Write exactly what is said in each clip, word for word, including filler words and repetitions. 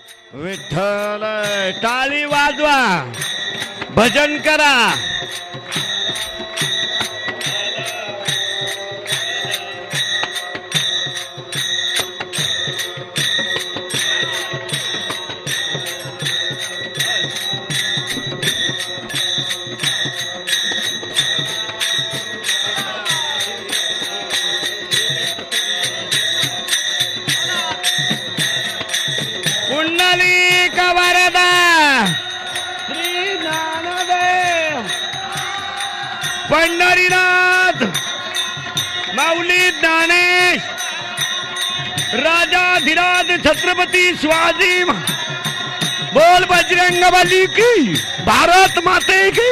विठ्ठल टाळी वाजवा, भजन करा. पंढरीनाथ माऊली ज्ञानेश राजाधिराज छत्रपती शिवाजी बोल बजरंगबली की, भारत माते की.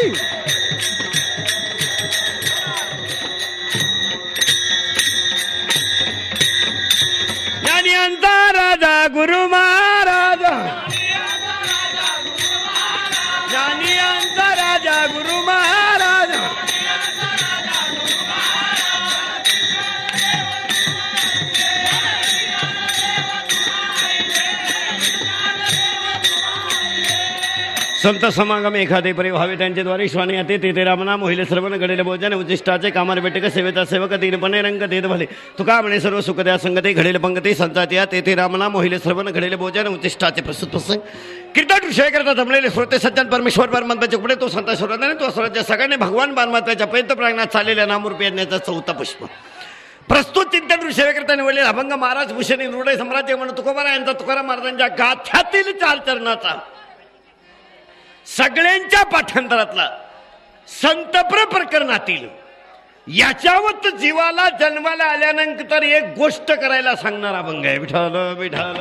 ज्ञानियांचा राजा गुरु महाराज, ज्ञानियांचा राजा गुरु महाराज. संत समागम एखादे परी व्हावे त्यांच्याद्वारे श्वाने येते तेथे रामना मोहिले श्रवण घडेल भोजन उच्चिष्टाचे कामार बेटक सेवेचा सेवक दीनपणे रंग देत भले. तुका म्हणे सर्व सुख द्या संगते घडेल पंगते संताती या तेथे रामना मोहिले श्रवण घडेल भोजन उच्चिष्टाचे प्रस्तुत प्रसंग कीर्तन विषय करता जमलेले श्रोते सज्जन परमेश्वर परमात्म्याचे पुढे तो संत स्वराने तो स्वराज्य सगळ्यांनी भगवान परमात्म्याच्या प्रयत्न प्रांगणात चाललेल्या नामरूपी यज्ञाचा चौथा पुष्प प्रस्तुत चिंतन विषय करता निवडले अभंग महाराज भूषणी हृदय सम्राज्य म्हणून तुकोबारा यांचा तुकाराम महाराजांच्या गाथ्यातील चार चरणाचा सगळ्यांच्या पाठांतरातला संतप्र प्रकरणातील याच्यावत जीवाला जन्माला आल्यानंतर एक गोष्ट करायला सांगणार अभंग आहे. विठाल विठाल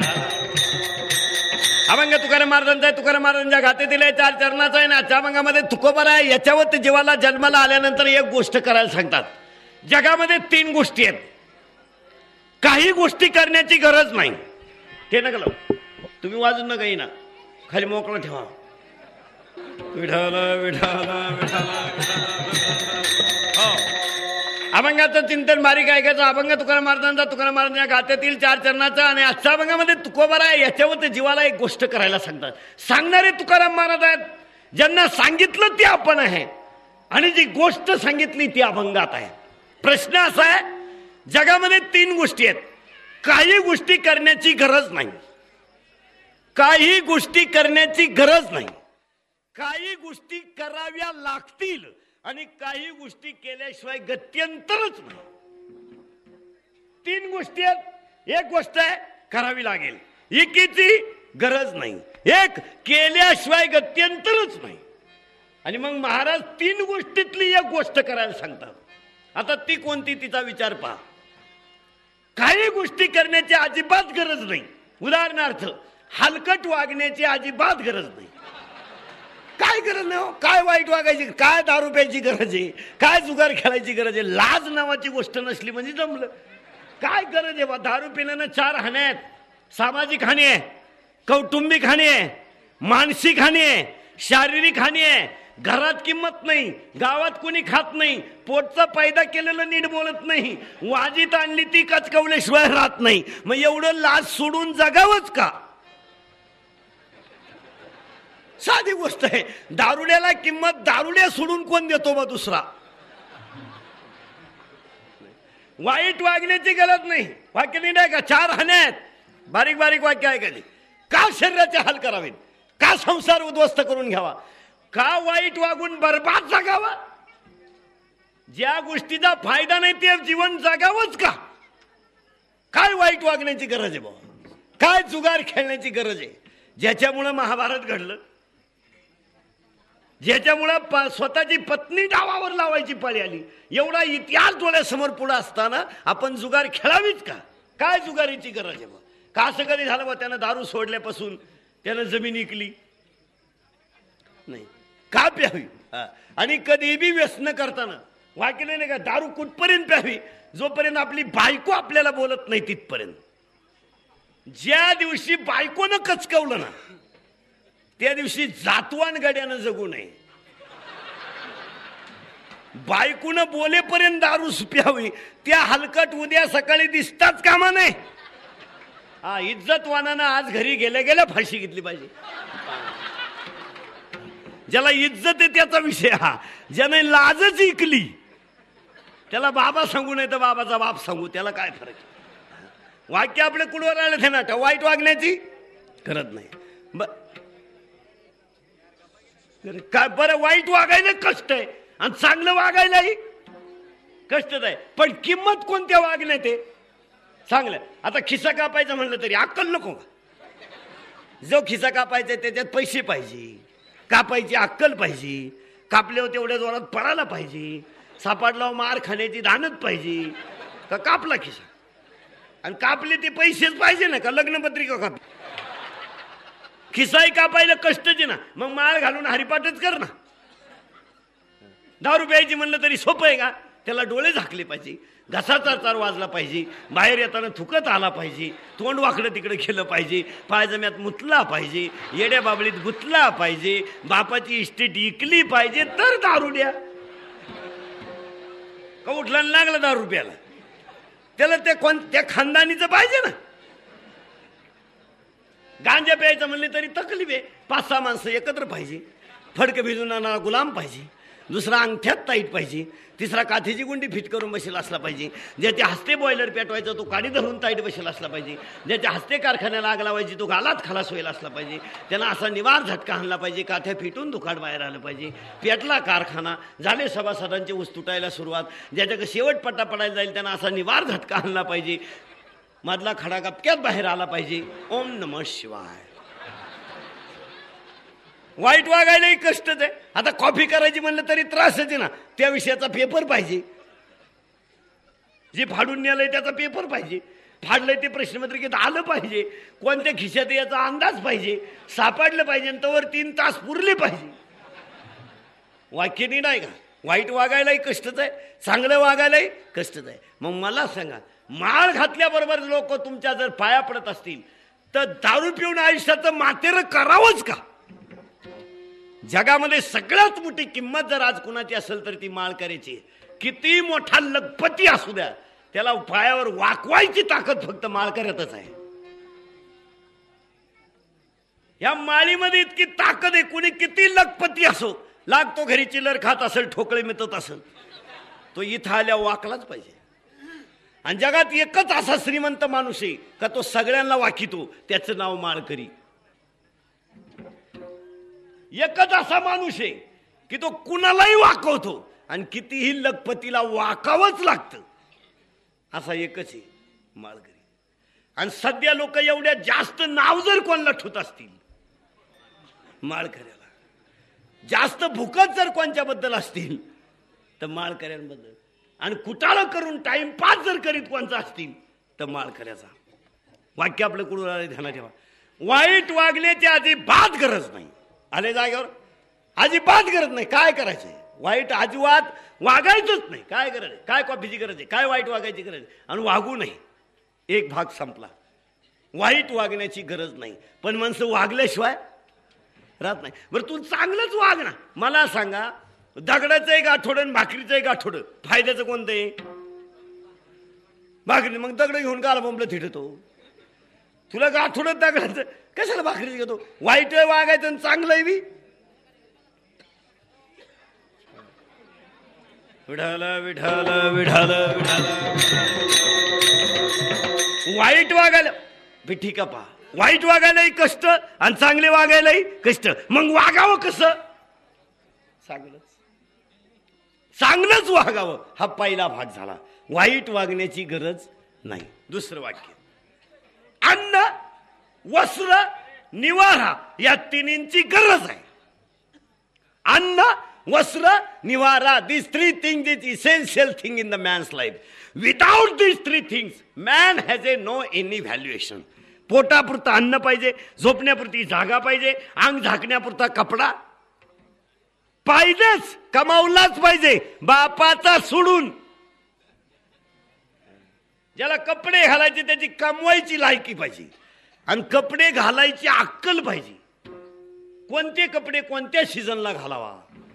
अभंग तुकाराम महाराजांचा आहे. तुकाराम महाराजांच्या गाथेतील चार चरणाचा आहे ना. आजच्या अभंगामध्ये तुकोबारा आहे याच्यावत जीवाला जन्माला आल्यानंतर एक गोष्ट करायला सांगतात. जगामध्ये तीन गोष्टी आहेत. काही गोष्टी करण्याची गरज नाही. ते नका लावू, तुम्ही वाजून नका येईना, खाली मोकळं ठेवा. विठाल विठाल विठाल हो. अभंगाचं चिंतन बारीक ऐकायचं. अभंग तुकाराम महाराजांचा तुकाराम महाराजांच्या गाथ्यातील चार चरणाचा आणि आजच्या अभंगामध्ये तुकोबारा आहे याच्यावर जीवाला एक गोष्ट करायला सांगतात. सांगणारे तुकाराम महाराज आहेत. ज्यांना सांगितलं ते आपण आहे आणि जी गोष्ट सांगितली ती अभंगात आहे. प्रश्न असा आहे, जगामध्ये तीन गोष्टी आहेत. काही गोष्टी करण्याची गरज नाही, काही गोष्टी करण्याची गरज नाही, काही गोष्टी कराव्या लागतील आणि काही गोष्टी केल्याशिवाय गत्यंतरच नाही. तीन गोष्टी आहेत. एक गोष्ट आहे करावी लागेल, एकीची गरज नाही, एक केल्याशिवाय गत्यंतरच नाही. आणि मग महाराज तीन गोष्टीतली एक गोष्ट करायला सांगतात. आता ती कोणती तिचा विचार पहा. काही गोष्टी करण्याची अजिबात गरज नाही. उदाहरणार्थ हलकट वागण्याची अजिबात गरज नाही. काय गरज नाही हो, काय वाईट वागायची, काय दारू प्यायची गरज आहे, काय जुगार खेळायची गरज आहे. लाज नावाची गोष्ट नसली म्हणजे जमलं. काय गरज आहे बा. दारू पिण्यानं चार हानी आहेत. सामाजिक हानी आहे, कौटुंबिक हानी आहे, मानसिक हानी आहे, शारीरिक हानी आहे. घरात किंमत नाही, गावात कोणी खात नाही, पोटचा पैदा केलेलं नीट बोलत नाही, वाजीत आणली ती कचकवल्याशिवाय राहत नाही. मग एवढं लाज सोडून जगावंच का. साधी गोष्ट आहे. दारुड्याला किंमत दारुड्या सोडून कोण देतो बा दुसरा. वाईट वागण्याची गरज नाही. वाक्य नीट आहे का. चार हाण्या आहेत, बारीक बारीक वाक्य ऐकायची. का शरीराचे हाल करावेत, का संसार उद्ध्वस्त करून घ्यावा, का वाईट वागून बरबाद जगावा. ज्या गोष्टीचा फायदा नाही ते जीवन जगावंच का. काय वाईट वागण्याची गरज आहे बाबा, काय जुगार खेळण्याची गरज आहे. ज्याच्यामुळे महाभारत घडलं, ज्याच्यामुळे स्वतःची पत्नी डावावर लावायची पाळी आली, एवढा इतिहास डोळ्यासमोर पुढे असताना आपण जुगार खेळावीच का. काय जुगारीची गरज आहे बा. का असं कधी झालं बा त्यानं दारू सोडल्यापासून त्यानं जमीन विकली नाही, का प्यावी. आणि कधी बी व्यसन करताना वाक्य नाही का, दारू कुठपर्यंत प्यावी, जोपर्यंत आपली बायको आपल्याला बोलत नाही तिथपर्यंत. ज्या दिवशी बायकोनं कचकवलं ना त्या दिवशी जातवान गड्यानं जगू नये. बायकोनं बोलेपर्यंत दारू प्यावी. त्या हलकट उद्या सकाळी दिसताच कामा नये. हा इज्जतवानानं आज घरी गेल्या गेल्या फाशी घेतली पाहिजे. ज्याला इज्जत आहे त्याचा विषय हा. ज्याने लाजच इकली त्याला बाबा सांगू नाही तर बाबाचा बाप सांगू, त्याला काय फरक. वाक्य आपले कुडवर आले ते ना, वाईट वागण्याची करत नाही. काय बरं, वाईट वागायला कष्ट आहे आणि चांगलं वागायलाही कष्टच आहे, पण किंमत कोणत्या वागण्यात आहे चांगलं. आता खिसा कापायचा म्हणलं तरी अक्कल नको का? जो खिसा कापायचा त्याच्यात पैसे पाहिजे, कापायची अक्कल पाहिजे, कापल्यावर तेवढ्या जोरात पडायला पाहिजे, सापडल्यावर मार खाण्याची धानत पाहिजे का कापला खिसा. आणि कापले ते पैसेच पाहिजे ना का लग्नपत्रिका कापली. खिसाही कापायला कष्टच ना, मग माळ घालून हरिपाठच कर ना. दारू प्यायची म्हणलं तरी सोपं आहे का? त्याला डोळे झाकले पाहिजे, घसा चार वाजला पाहिजे, बाहेर येताना थुकत आला पाहिजे, तोंड वाकडं तिकडे केलं पाहिजे, पायजम्यात मुतला पाहिजे, येड्या बाबळीत गुतला पाहिजे, बापाची इस्टेट इकली पाहिजे तर दारू द्या. का उठला लागला दारू रुपयाला, त्याला त्या कोण त्या खानदानीचं पाहिजे ना. गांजा प्यायचं म्हणले तरी तकलीफ आहे. पाच सहा माणसं एकत्र पाहिजे, फडक भिजून आणणारा गुलाम पाहिजे, दुसरा अंगठ्यात ताईट पाहिजे, तिसरा काथीची गुंडी फिट करून बसेल असला पाहिजे, ज्याच्या हस्ते बॉयलर पेटवायचा तो काडी धरून ताईट बसेल असला पाहिजे, ज्याच्या हस्ते कारखान्याला आग लावायची तो गालात खलास होईल असला पाहिजे, त्यांना असा निवार झटका आणला पाहिजे, काथ्या फिटून दुखाड बाहेर आलं पाहिजे. पेटला कारखाना, झाले सभासदांचे ऊस तुटायला सुरुवात, ज्याच्याकडे शेवट पट्टा पडायला जाईल त्यांना असा निवार झटका आणला पाहिजे, मधला खडा गपक्यात बाहेर आला पाहिजे. ओम नमः शिवाय. वाईट वागायलाही कष्टच आहे. आता कॉफी करायची म्हणलं तरी त्रासच आहे ना. त्या विषयाचा पेपर पाहिजे, जे फाडून नेलंय त्याचा पेपर पाहिजे, फाडलंय ते प्रश्नपत्रिकेत आलं पाहिजे, कोणत्या खिशात याचा अंदाज पाहिजे, सापडलं पाहिजे, तोवर तीन तास पुरले पाहिजे. वाक्य नीट आहे का? वाईट वागायलाही कष्टच आहे, चांगलं वागायलाही कष्टच आहे. मग मला सांगा, माळ घातल्याबरोबर लोक तुमच्या जर पाया पडत असतील तर दारू पिऊन आयुष्याचं मातेर करावंच का? जगामध्ये सगळ्यात मोठी किंमत जर आज कुणाची असेल तर ती माळ करायची. किती मोठा लखपती असू द्या, त्याला पायावर वाकवायची ताकद फक्त माळ करतच आहे. या माळीमध्ये इतकी ताकद आहे, कुणी किती लखपती असो, लागतो घरी चिल्लर खात असेल, ठोकळे मिळत असेल, तो इथं आल्या वाकलाच पाहिजे. आणि जगात एकच असा श्रीमंत माणूस आहे का तो सगळ्यांना वाकितो, त्याचं नाव माळकरी. एकच असा माणूस आहे की तो कुणालाही वाकवतो आणि कितीही लखपतीला वाकावंच लागतं, असा एकच आहे माळकरी. आणि सध्या लोक एवढ्या जास्त नाव जर कोणाला ठेवत असतील माळकऱ्याला, जास्त भुकत जर कोणच्याबद्दल असतील तर माळकऱ्यांबद्दल, आणि कुटाळा करून टाइमपास जर करीत कोणचा असतील तर माळकऱ्याचा. वाक्य आपलं कुठून आलं ध्यानात ठेवा. वाईट वागण्याची अजिबात गरज नाही. आले जागेवर अजिबात गरज नाही. काय करायचंय? वाईट अजिबात वागायचंच नाही. काय गरज आहे? काय कॉफीची गरज आहे? काय वाईट वागायची गरज आहे? आणि वागू नाही. एक भाग संपला. वाईट वागण्याची गरज नाही, पण माणसं वागल्याशिवाय राहत नाही. बरं तू चांगलंच वाग ना. मला सांगा, दगडाचं एक आठवडं आणि भाकरीचं एक आठवडं, फायद्याचं कोणतं आहे? भाकरी. मग दगड घेऊन गाला बोंबलं थिटतो. तुला गाठोडं दगडाचं कशाला भाकरीचं घेतो? वाईट वागायचं आणि चांगलंय बी. विढाल विढाल विढाल विढाल. वाईट वागायला ठीक आहे, पहा, वाईट वागायलाही कष्ट आणि चांगले वागायलाही कष्ट. मग वागावं कसं? चांगलंच चांगलंच वागावं, हा पहिला भाग झाला. वाईट वागण्याची गरज नाही. दुसरं वाक्य, अन्न वस्त्र निवारा या तिन्हींची गरज आहे. अन्न वस्त्र निवारा, these three things is essential thing in the man's life. Without these three things man has a no any valuation. पोटापुरता अन्न पाहिजे, झोपण्यापुरती जागा पाहिजे, अंग झाकण्यापुरता कपडा पाहिजेच, कमावलाच पाहिजे, बापाचा सोडून. ज्याला कपडे घालायचे त्याची कमवायची लायकी पाहिजे आणि कपडे घालायची अक्कल पाहिजे. कोणते कपडे कोणत्या सीझनला घालावा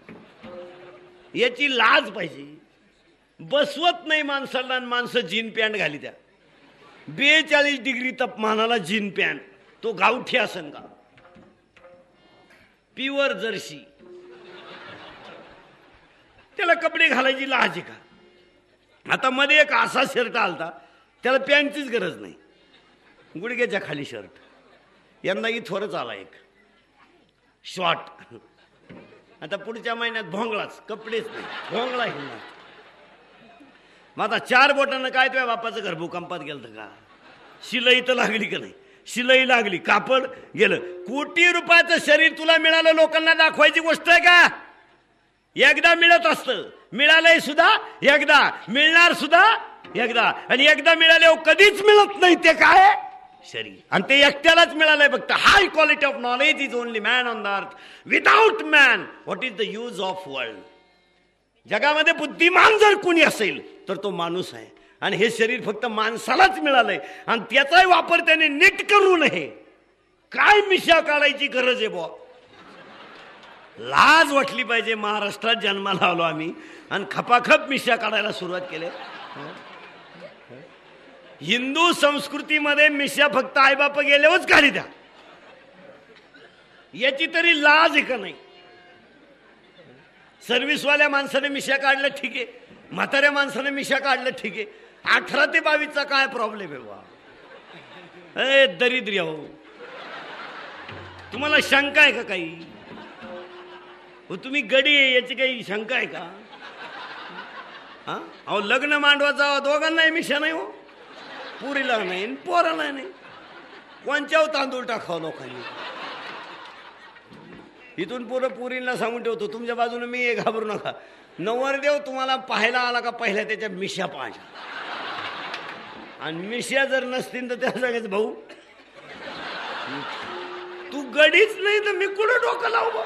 याची लाज पाहिजे. बसवत नाही माणसाला, माणसं जीन पॅन्ट घाली त्या. बेचाळीस डिग्री तापमानाला जीन पॅन्ट, तो गावठी असन का? प्युअर जर्सी, त्याला कपडे घालायची लाज आहे का? आता मध्ये एक असा शर्ट आलता, त्याला पॅन्टचीच गरज नाही, गुडघ्याच्या खाली शर्ट. यंदा इथवरच आला एक शॉर्ट. आता पुढच्या महिन्यात भोंगळाच, कपडेच नाही, भोंगळा हिंडणार. मग आता चार बोटानं काय तुझ्या बापाचं घर भूकंपात गेलं का? शिलाई तर लागली का नाही? शिलाई लागली, कापड गेलं. कोटी रुपयाचं शरीर तुला मिळालं, लोकांना दाखवायची गोष्ट आहे का? एकदा मिळत असतं, मिळालंय सुद्धा एकदा, मिळणार सुद्धा एकदा, आणि एकदा मिळाले कधीच मिळत नाही. ते काय शरीर, आणि ते एकट्यालाच मिळालंय फक्त. High quality of knowledge is only man on the earth. Without man what is the use of world? जगामध्ये बुद्धिमान जर कोणी असेल तर तो माणूस आहे, आणि हे शरीर फक्त माणसालाच मिळालंय, आणि त्याचाही वापर त्याने नीट करू नये. काय मिशा काढायची गरज आहे बुवा? लाज वाटली पाहिजे. महाराष्ट्रात जन्माला आलो आम्ही, आणि खपाखप मिशा काढायला सुरुवात केली. हिंदू संस्कृतीमध्ये मिशा फक्त आईबाप गेल्यावरच काढी द्या, याची तरी लाज आहे का नाही? सर्व्हिसवाल्या माणसाने मिशा काढलं ठीक आहे, म्हाताऱ्या माणसाने मिशा काढलं ठीक आहे. अठरा ते बावीसचा काय प्रॉब्लेम आहे बा? ए दरिद्री हो, तुम्हाला शंका आहे का काही? हो तुम्ही गडी आहे याची काही शंका आहे का? हा अहो लग्न मांडवाचा दोघांनाही मिशा नाही हो, पुरीला नाही पोराला नाही. कोणच्यावर तांदूळ टाकावं लोकांनी? इथून पुरं पुरीला सांगून ठेवतो, तुमच्या बाजूने मी हे घाबरू नका. नवरदेव तुम्हाला पाहायला आला का पहिल्या त्याच्या मिशा पाहायच्या, आणि मिशा जर नसतील तर त्याला सांगायचं भाऊ तू गडीच नाही तर मी कुठं डोकं लावू?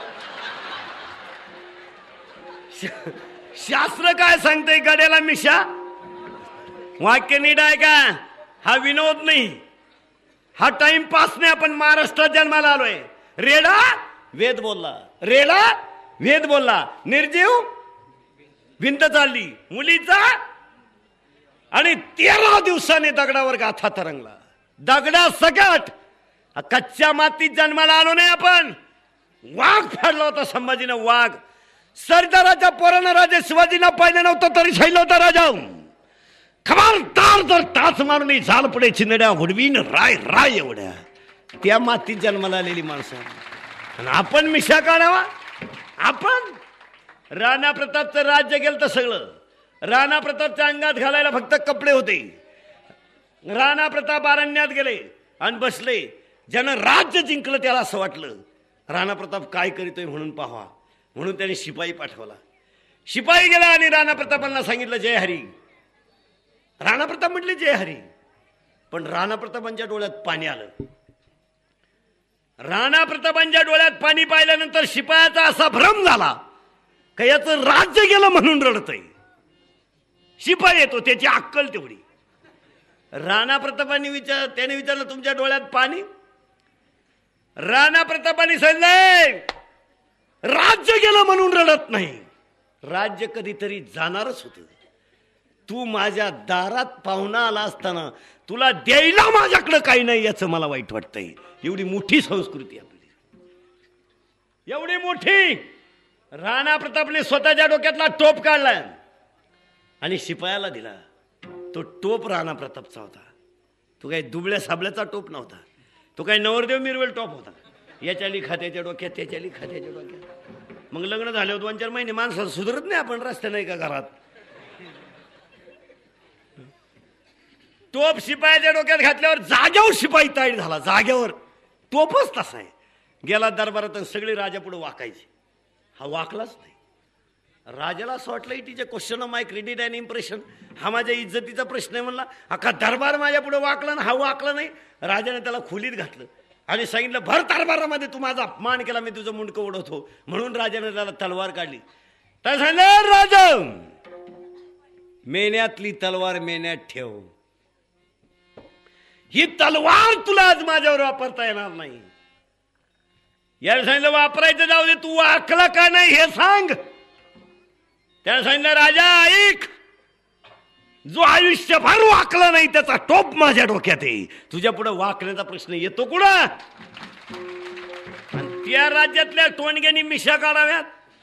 शास्त्र काय सांगतंय गड्याला मिशा? वाक्य नीट आहे का? हा विनोद नाही, हा टाइमपास नाही. आपण महाराष्ट्रात जन्माला आलोय. रेडा वेद बोलला, रेडा वेद बोलला, निर्जीव भिंत चालली मुलीचा, आणि तेरा दिवसाने दगडावर गाथा तरंगला. दगडा सकट कच्च्या मातीत जन्माला आलो नाही आपण. वाघ फाडला होता संभाजीनं, वाघ. सरदाराच्या पोरानं राजे शिवाजीला पाहिलं नव्हतं तरी शैल होता राजा. खबरदार जर टाच मारून झाल पुढे चिंदड्या हुडवीन राय राय एवढ्या. त्या मातीत जन्माला आलेली माणसं, आणि आपण मिशा काढावा. आपण राणा प्रतापचं राज्य गेलं तर सगळं. राणा प्रतापच्या अंगात घालायला फक्त कपडे होते. राणा प्रताप अरण्यात गेले आणि बसले. ज्यानं राज्य जिंकलं त्याला असं वाटलं राणा प्रताप काय करीतोय म्हणून पाहावा, म्हणून त्याने शिपाई पाठवला. शिपाई गेला आणि राणा प्रतापांना सांगितलं जय हरी. राणा प्रताप म्हटले जय हरी, पण राणा प्रतापांच्या डोळ्यात पाणी आलं. राणा प्रतापांच्या डोळ्यात पाणी पाहिल्यानंतर शिपायाचा असा भ्रम झाला का याचं राज्य गेलं म्हणून रडतय. शिपाई येतो त्याची अक्कल तेवढी. राणा प्रतापांनी विचार त्याने विचारलं तुमच्या डोळ्यात पाणी? राणा प्रतापांनी सांगितलंय राज्य गेलं म्हणून रडत नाही, राज्य कधीतरी जाणारच होतं. तू माझ्या दारात पाहुणा आला असताना तुला द्यायला माझ्याकडे काही नाही याचं मला वाईट वाटतंय. एवढी मोठी संस्कृती आपली, एवढी मोठी. राणा प्रतापने स्वतःच्या डोक्यातला टोप काढला आणि शिपायाला दिला. तो टोप राणा प्रतापचा होता. तो काही दुबळ्या साबळ्याचा टोप नव्हता. तो काही नवरदेव मिरवेल टोप होता. याच्या लिखा त्याच्या डोक्यात, त्याच्या लिखा त्याच्या डोक्यात. मग लग्न झाले दोन चार महिने माणसं सुधरत नाही आपण रस्त्या नाही का घरात. टोप शिपायाच्या डोक्यात घातल्यावर जाग्यावर शिपाई ताईट झाला. जाग्यावर टोपच तसा आहे. गेला दरबारात सगळे राजा पुढे वाकायचे. हा वाकलाच नाही. राजाला असं वाटलं it is a question of my credit and impression. हा माझ्या इज्जतीचा प्रश्न आहे म्हणला. अख्खा दरबार माझ्या पुढे वाकला ना, हा वाकला नाही. राजाने त्याला खोलीत घातलं आणि सांगितलं भर दरबारामध्ये तू माझा अपमान केला, मी तुझं मुंडकं उडवतो. म्हणून राजाने त्याला तलवार काढली. तर सांगितलं राजा मेन्यातली तलवार मेन्यात ठेव. ही तलवार तुला आज माझ्यावर वापरता येणार नाही. याला सांगितलं वापरायचं जाऊ दे, तू वाकला का नाही हे सांग. त्याला सांगितलं राजा ऐक, जो आयुष्यभर वाकला नाही त्याचा टोप माझ्या डोक्यात आहे. तुझ्या पुढे वाकण्याचा प्रश्न येतो कुठं? त्या राज्यातल्या टोणग्यांनी मिशा काढाव्यात.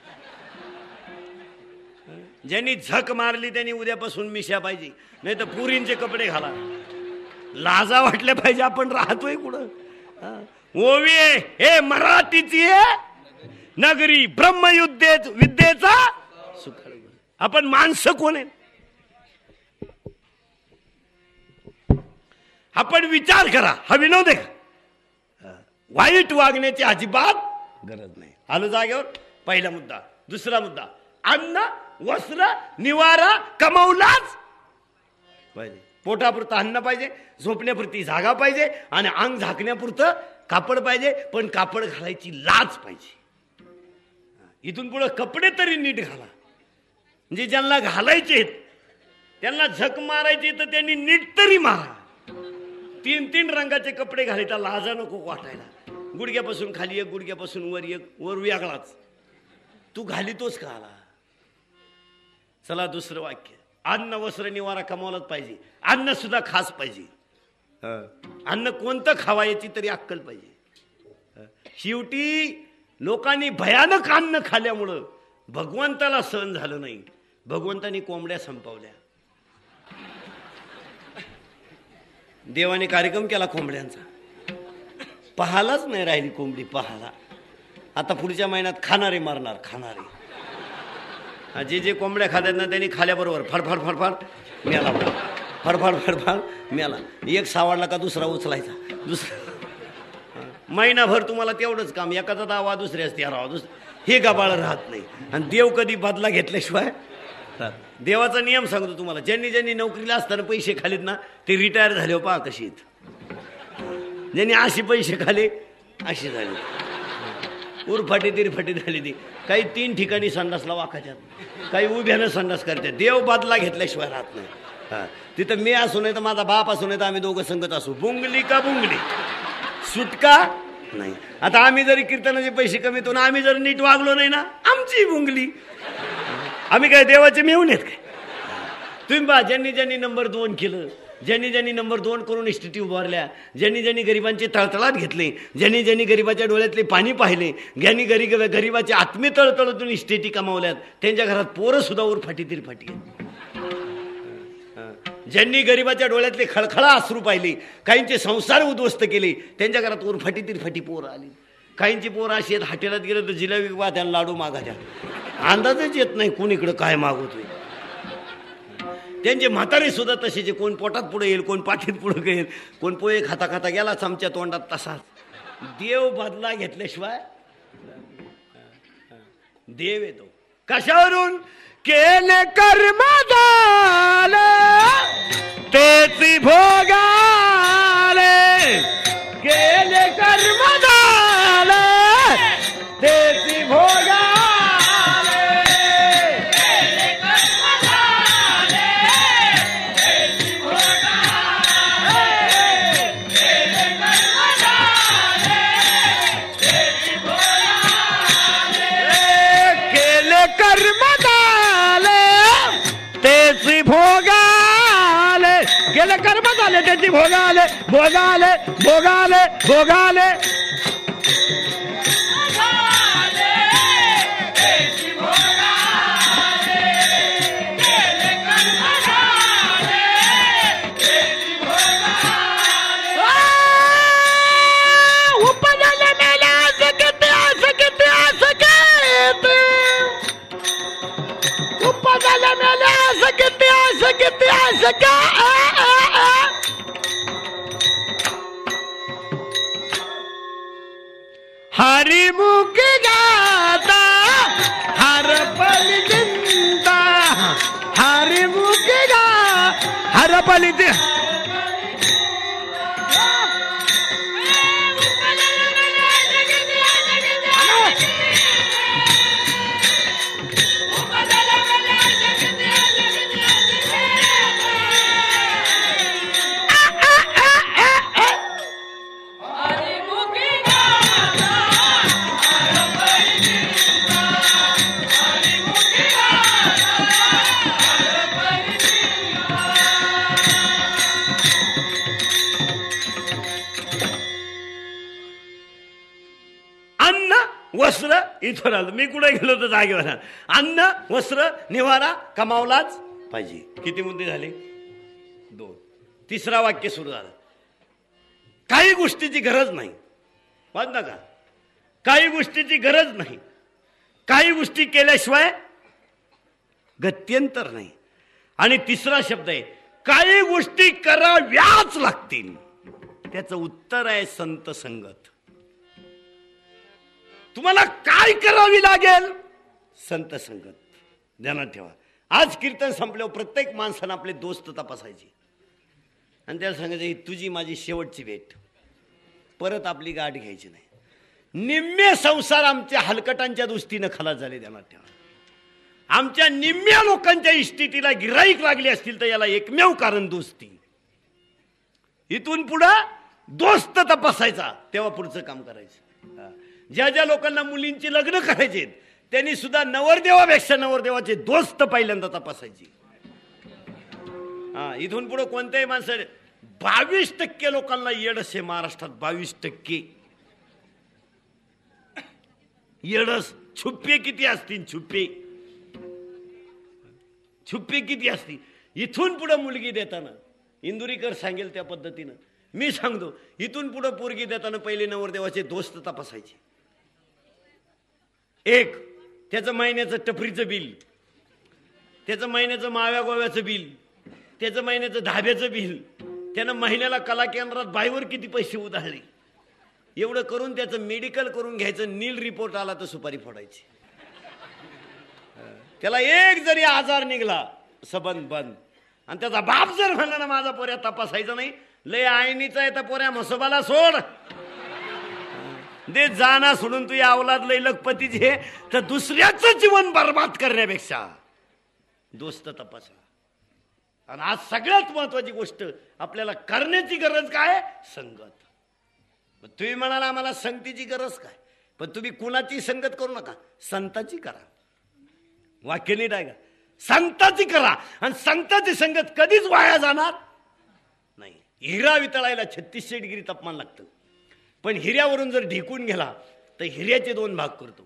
ज्यांनी झक मारली त्यांनी उद्यापासून मिशा पाहिजे, नाही तर पुरींचे कपडे घाला. लाजा वाटल्या पाहिजे आपण राहतोय कुठं. ओवी हे मराठीची नगरी ब्रह्मयुद्धे विद्येचा सुख. आपण माणसं कोण आहे? आपण विचार करा. हा विनोद आहे का? वाईट वागण्याची अजिबात गरज नाही. आलो जागेवर. पहिला मुद्दा. दुसरा मुद्दा, अन्न वस्त्र निवारा कमवलाच पाहिजे. पोटापुरतं अन्न पाहिजे, झोपण्यापुरती जागा पाहिजे आणि अंग झाकण्यापुरतं कापड पाहिजे. पण कापड घालायची लाज पाहिजे. इथून पुढे कपडे तरी नीट घाला. म्हणजे ज्यांना घालायचे त्यांना झक मारायची तर त्यांनी नीट तरी मारा. तीन तीन रंगाचे कपडे घालायचा लाजा नको वाटायला. गुडघ्यापासून खाली एक, गुडघ्यापासून वर एक, वर वेगळाच. तू घालितोच का आला? चला दुसरं वाक्य. अन्न वस्त्र निवारा कमावलाच पाहिजे. अन्न सुद्धा खास पाहिजे. अन्न कोणतं खावा याची तरी अक्कल पाहिजे. शेवटी लोकांनी भयानक अन्न खाल्ल्यामुळं भगवंताला सहन झालं नाही. भगवंतानी कोंबड्या संपवल्या. देवाने कार्यक्रम केला कोंबड्यांचा. पाहालाच नाही राहिली कोंबडी पाहाला. आता पुढच्या महिन्यात खाणारे मारणार. खाणारे जे जे कोंबड्या खातात ना त्यांनी खाल्याबरोबर फडफड फडफड मेला. फडफड फडफड मेला. एक सावडला का दुसरा उचलायचा. दुसरा महिनाभर तुम्हाला तेवढंच काम. एकाचा दावा दुसऱ्याच त्या राहा. दुसरं हे गबाळ राहत नाही. आणि देव कधी बदला घेतल्याशिवाय राहत. देवाचा नियम सांगतो तुम्हाला. ज्यांनी ज्यांनी नोकरीला असताना पैसे खालीत ना ते रिटायर झाले. पहा कशी आहेत. ज्यांनी अशी पैसे खाले अशी झाली. उरफाटी तिरफाटी झाली ती. काही तीन ठिकाणी संडासला वाकाच्यात, काही उभ्यानं संडास करतात. देव बदला घेतल्याशिवाय राहत नाही. हा तिथं मी असू नाही तर माझा बाप असू नाही तर आम्ही दोघं संगत असू. बुंगली का बुंगली, सुटका नाही. आता आम्ही जरी कीर्तनाचे पैसे कमीतो ना आम्ही जर नीट वागलो नाही ना आमची बुंगली. आम्ही काय देवाचे मिळून येत काय? तुम्ही बा ज्यांनी ज्यांनी नंबर दोन केलं, ज्यांनी ज्यांनी नंबर दोन करून इस्टेटी उभारल्या, ज्यांनी ज्यांनी गरिबांचे तळतळाट घेतले, ज्यांनी ज्यांनी गरिबाच्या डोळ्यातले पाणी पाहिले, ज्यांनी गरी गरिबाचे आत्मे तळतळतून इस्टेटी कमावल्यात त्यांच्या घरात पोरं सुद्धा उरफाटी तिरफाटी. ज्यांनी गरिबाच्या डोळ्यातले खळखळा अश्रू पाहिले, काहींचे संसार उद्ध्वस्त केले, त्यांच्या घरात उरफाटी तिरफाटी पोरं आली. काहींची पोरं अशी आहेत हॉटेलात गेलं तर जिलेबी बा त्यांना लाडू मागायच्या. अंदाजच येत नाही कोण इकडं काय मागवतोय. त्यांचे म्हातारे सुद्धा तसेचे. कोण पोटात पुढे येईल, कोण पाठीत पुढे येईल, कोण पोहे खाता खाता गेला चमच्या तोंडात तसाच. देव बदला घेतल्याशिवाय देव येतो. कशावरून? केले कर्म झाले तेच भोगाले. केले कर्म झाले तेच भोगाले. गेले कर्म झाले त्याची भोगाले भोगाले भोगाले भोगाले. उपजाले मेले असं किती असं किती असं किती. उपजाले मेले असं किती असं किती असं का. हरी मुख गाता हर पल जिंदा. हरी मुख गा हर पल जिंदा. अन्न वस्त्र इथं आलं. मी कुठे गेलो तर जागेवर अन्न वस्त्र निवारा कमावलाच पाहिजे. किती मुद्दे झाले? दोन. तिसरा वाक्य सुरू झालं. काही गोष्टीची गरज नाही. वाच का? काही गोष्टीची गरज नाही. काही गोष्टी केल्याशिवाय गत्यंतर नाही. आणि तिसरा शब्द आहे काही गोष्टी कराव्याच लागतील. त्याचं उत्तर आहे संत संगत. तुम्हाला काय करावी लागेल? संत संगत. ध्यानात ठेवा. आज कीर्तन संपल्यावर प्रत्येक माणसानं आपले दोस्त तपासायचे आणि त्याला सांगायचं ही तुझी माझी शेवटची भेट, परत आपली गाठ घ्यायची नाही. निम्मे संसार आमच्या हलकटांच्या दृष्टीनं खलास झाले. ध्यानात ठेवा. आमच्या निम्म्या लोकांच्या इष्टितीला गिराईक लागली असतील तर याला एकमेव कारण दोस्ती. इथून पुढं दोस्त तपासायचा, तेव्हा पुढचं काम करायचं. ज्या ज्या लोकांना मुलींची लग्न करायचे त्यांनी सुद्धा नवरदेवापेक्षा नवरदेवाचे दोस्त पहिल्यांदा तपासायचे. हा, इथून पुढे कोणत्याही माणसाने बावीस टक्के लोकांना येडस आहे महाराष्ट्रात. बावीस टक्के येडस. छुप्पे किती असतील? छुप्पे छुप्पे किती असतील? इथून पुढे मुलगी देताना इंदुरीकर सांगेल त्या पद्धतीनं मी सांगतो. इथून पुढे पोरगी देताना पहिले नवरदेवाचे दोस्त तपासायचे. एक, त्याचं महिन्याचं टपरीचं बिल, त्याचं महिन्याचं माव्या गोव्याचं बिल, त्याचं महिन्याचं धाब्याचं बिल, त्यानं महिन्याला कला केंद्रात बाईवर किती पैसे उधळले, एवढं करून त्याचं मेडिकल करून घ्यायचं. नील रिपोर्ट आला तर सुपारी फोडायची. त्याला एक जरी आजार निघला सबंध बंद. आणि त्याचा बाप जर म्हणला ना माझा पोऱ्या तपासायचा नाही, लय आयनीचा आहे तर पोऱ्या म्हसोबाला सोड दे जाना सोडून तू या अवलाद लय लखपतीचे तर दुसऱ्याचं जीवन बर्बाद करण्यापेक्षा दोस्त तपासा. आणि आज सगळ्यात महत्वाची गोष्ट आपल्याला करण्याची गरज काय? संगत. तुम्ही म्हणाला आम्हाला संगतीची गरज काय? पण तुम्ही कुणाची संगत करू नका, संताची करा. वाक्य नीट आहे का? संताची करा. आणि संताची संगत कधीच वाया जाणार नाही. हिरा वितळायला छत्तीसशे डिग्री तापमान लागतं, पण हिऱ्यावरून जर ढिकून गेला तर हिऱ्याचे दोन भाग करतो.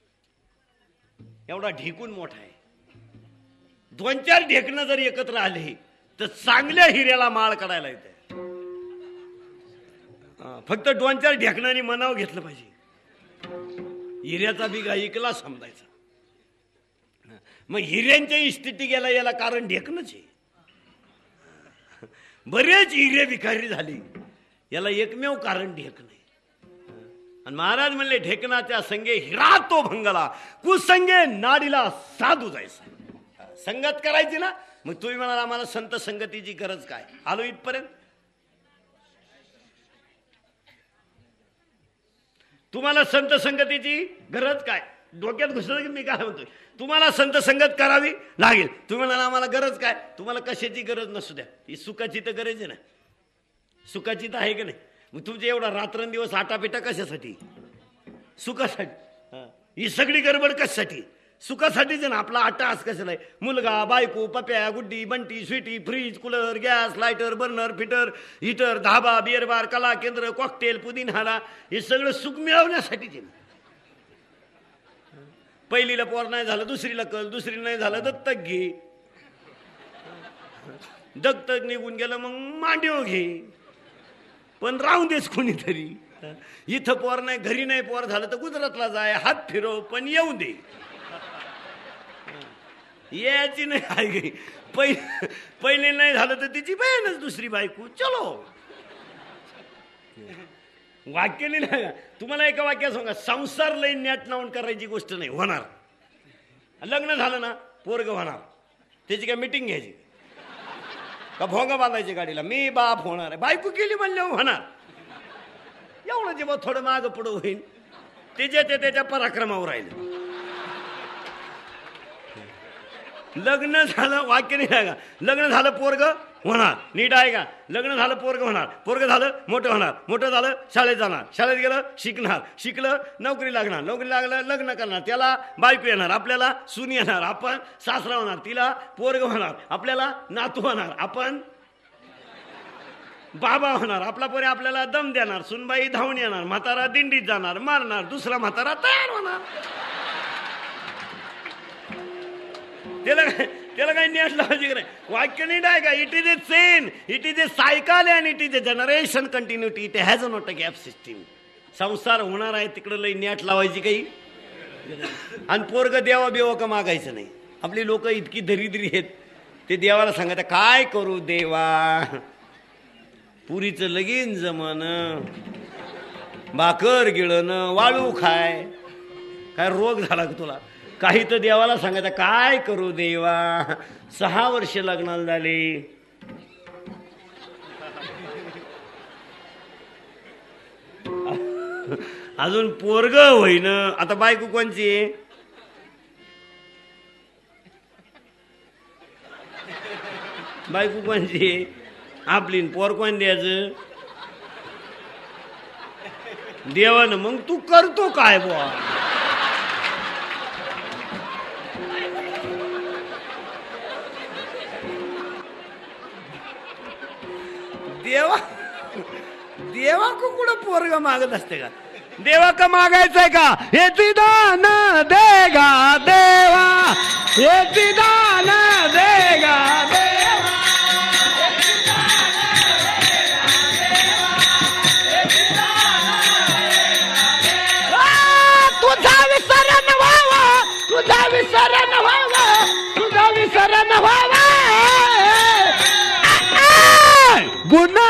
एवढा ढिकून मोठा आहे. दोन चार ढेकणं जर एकत्र आले तर चांगल्या हिऱ्याला माळ काढायला येते. फक्त दोन चार ढेकणांनी मनाव घेतलं पाहिजे. हिऱ्याचा बिगा इकला समजायचा. मग हिऱ्यांच्या इस्थिती गेला याला कारण ढेकणच आहे. बरेच हिरे भिकारी झाले याला एकमेव कारण ढेकण आहे. आणि महाराज म्हणले ढेकणाच्या संगे हिरा तो भंगला, कुसंगे नाडीला साधू जायचा. संगत करायची ना. मग तुम्ही म्हणाल आम्हाला संत संगतीची गरज काय? आलो इथपर्यंत. तुम्हाला संत संगतीची गरज काय? डोक्यात घुसलं की मी काय म्हणतोय, तुम्हाला संत संगत करावी लागेल. तुम्ही म्हणाला आम्हाला गरज काय? तुम्हाला कशाची गरज नसू द्या, ही सुखाची तर गरज आहे ना. सुखाची तर आहे की नाही? मग तुमचे एवढा रात्रंदिवस आटापिटा कशासाठी? सुखासाठी. ही सगळी गडबड कशासाठी? सुखासाठीच ना. आपला आटास कशाला आहे? मुलगा, बायको, Papya, Guddi, Bunty, Sweety, fridge, cooler, gas, lighter, burner, fitter, heater, dhaba, beer bar, कला केंद्र, कॉकटेल, पुदिनहारा, हे सगळं सुख मिळवण्यासाठीच आहे. पहिलीला पोर नाही झालं दुसरीला कल, दुसरीला नाही झालं दत्तक घे, दत्तक निघून गेलं मग मांडीव घे. पण राहून देच कोणीतरी. इथं पोर नाही, घरी नाही पोर झालं तर गुजरातला जाय, हात फिरव पण येऊ दे. याची नाही आहे. पहिले पहिले नाही झालं तर तिची बहीणच दुसरी बायको. चलो वाक्य नाही. तुम्हाला एका वाक्यात सांगा, संसार लई नॅट नावून करायची गोष्ट नाही. होणार. लग्न झालं ना पोरग होणार. त्याची काय मिटिंग घ्यायची का भोंगा बांधायची गाडीला, मी बाप होणार आहे. बायको केली म्हणल्यावर होणार. एवढं जेव्हा थोडं मागं पुढं होईल त्याच्या ते त्याच्या पराक्रमावर राहिलं. लग्न झालं वाक्य नाही आहे का? लग्न झालं पोरग होणार. नीट आहे का? लग्न झालं पोरग होणार. पोरग झालं मोठं होणार. मोठं झालं शाळेत जाणार. शाळेत गेलं शिकणार. शिकलं नोकरी लागणार. नोकरी लागलं लग्न करणार. त्याला बायको येणार. आपल्याला सून येणार. आपण सासरा होणार. तिला पोरग होणार. आपल्याला नातू होणार. आपण बाबा होणार, आपला पोरे आपल्याला दम देणार, सुनबाई धावून येणार, म्हातारा दिंडीत जाणार, मारणार, दुसरा म्हातारा तयार होणार. त्याला काय त्याला काही नेट लावायची नाही. वाक्य नीट आहे का? It is a chain, it is a cycle and it is a generation continuity, it has not a gap system. संसार होणार आहे तिकडे लई नेट लावायची काही. आणि पोरग देवा बेवा का मागायचं नाही. आपली लोक इतकी दरिद्री आहेत, ते देवाला सांगायचं काय करू देवा, पुरीचं लगीन जमन, भाकर गिळण, वाळू खाय, काय रोग झाला का तुला, काही तर देवाला सांगायचं काय करू देवा, सहा वर्ष लग्नाला झाले, अजून पोरग होईन. आता बायको कोणची आहे? बायको कोणची आहे? आपली. पोर कोण द्यायचं? देवानं. मग तू करतो काय बुवा? देवा देवा को कुठं पोरग मागत असते का? देवा का मागायचंय का? हे दान देगा देवा, हे दान देगा देवा, तुझा विसरण व्हावा, तुझा विसरण व्हावा, तुझा विसरण व्हावा, गुन्हा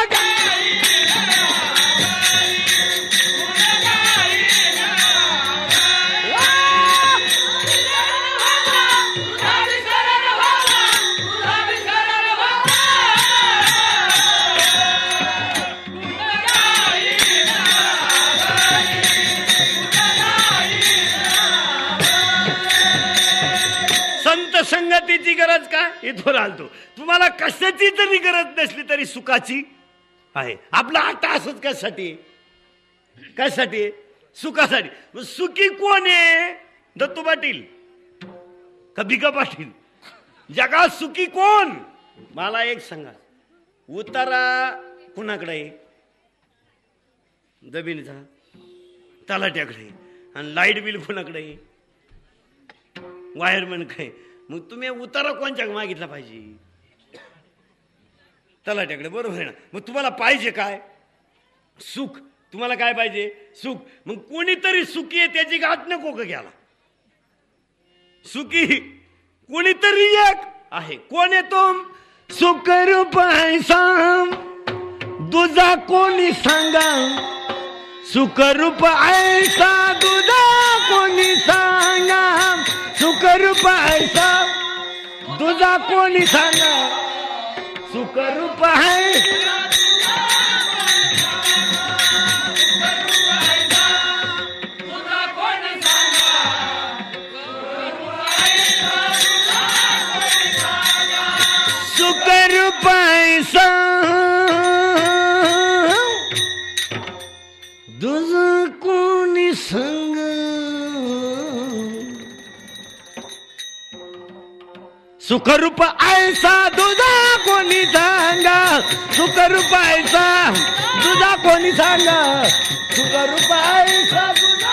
संगतीची गरज काय? इथं राहतो. तुम्हाला कशाची जरी गरज नसली तरी सुखाची आहे. आपला आटा असच कशासाठी? कशासाठी? सुखासाठी. सुखी कोण आहे? दत्तू पाटील का भिका पाटील? जगात सुखी कोण? मला एक सांगा. उतारा कुणाकडे आहे? जमिनीचा तलाट्याकडे. आणि लाईट बिल कुणाकडे आहे? वायरमॅन काय? मग तुम्ही उतारा कोणच्या मागितला पाहिजे? तलाट्याकडे. बरोबर आहे ना? मग तुम्हाला पाहिजे काय? सुख. तुम्हाला काय पाहिजे? सुख. मग कोणीतरी सुखी आहे त्याची गाठ नको का घ्यायला? सुखी कोणीतरी एक आहे. कोण आहे तो? सुख रूप ऐसा दुजा कोणी सांगा, सुख रूप ऐसा दुजा कोणी सांगा, सुख रूप ऐसा दुजा कोणी सांगा, सुख रूप आहे. सुख रूप ऐसा दुजा कोणी सांग, सुखरूप ऐसा दुधा कोणी सांगा, सुखरूप ऐसा दुधा कोणी सांगा, सुखरूप ऐसा दुधा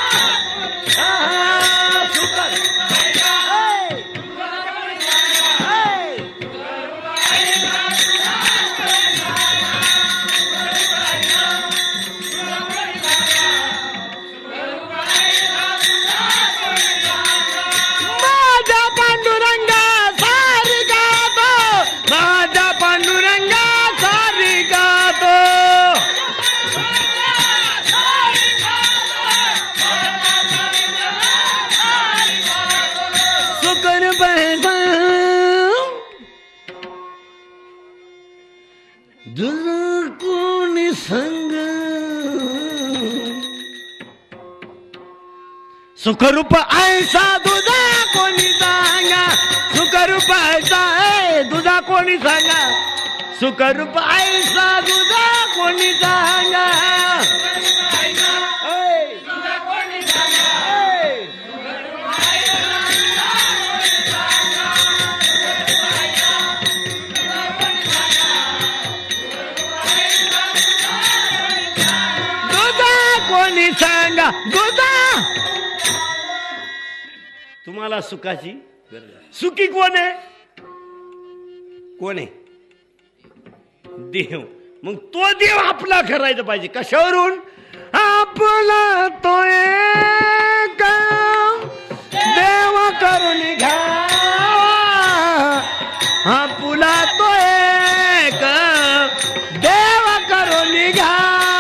कोणी संग, सुखरूप ऐसा दुधा कोणी सांगा, सुखरूप ऐसा दुधा कोणी सांगा, सुखरूप ऐसा दुधा कोणी सांगा. तुम्हाला सुखाची गरज आहे. सुखी कोण आहे? कोण आहे? देव. मग तो देव आपला करायचा पाहिजे. कशावरून? आपला तो एक देव करून घ्या, आपला तो एक देव करून घ्या.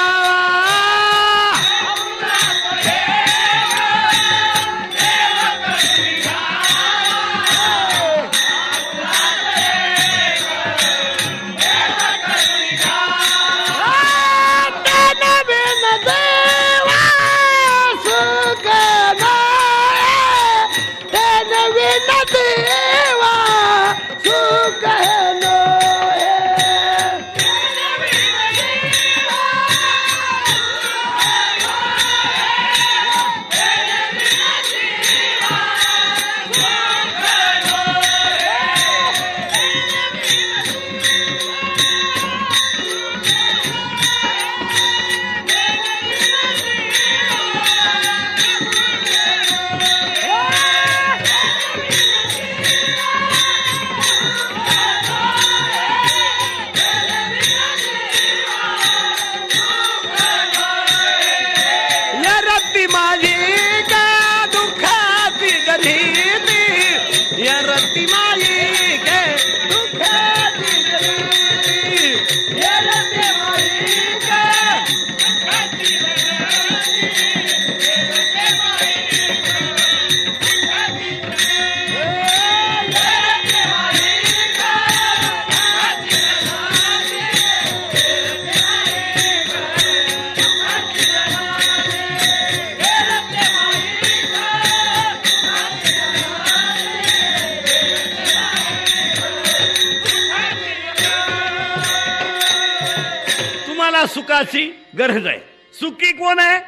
सुखाची गरज आहे. सुखी कोण आहे?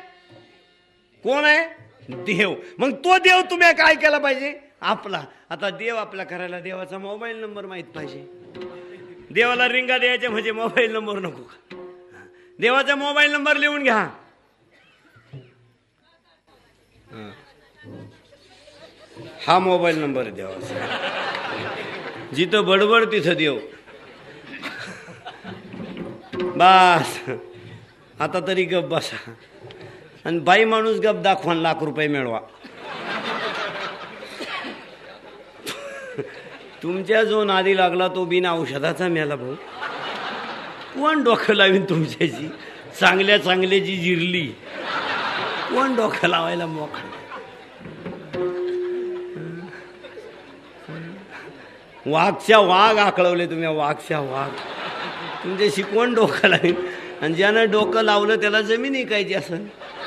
कोण आहे? देव. मग तो देव तुम्ही काय केला पाहिजे? आपला. आता देव आपला करायला देवाचा मोबाईल नंबर माहित पाहिजे. देवाला रिंगा द्यायच्या म्हणजे मोबाईल नंबर नको का? देवाचा मोबाईल नंबर लिहून घ्या. हा मोबाईल नंबर आहे देवाचा. जिथं बडबड तिथं देव. बस आता तरी गप बसा. आणि बाई माणूस गप दाखवा, लाख रुपये मिळवा. तुमच्या जो नादी लागला तो बिना औषधाचा मेला भाऊ. कोण डोकं लावीन तुमच्याची? चांगल्या चांगल्याची जिरली कोण डोकं लावायला मोकळं? वाघच्या वाघ आकळवले तुम्ही. वाघच्या वाघ तुमच्याशी कोण डोकं लावीन? आणि ज्यानं डोकं लावलं त्याला जमीन ऐकायची असं.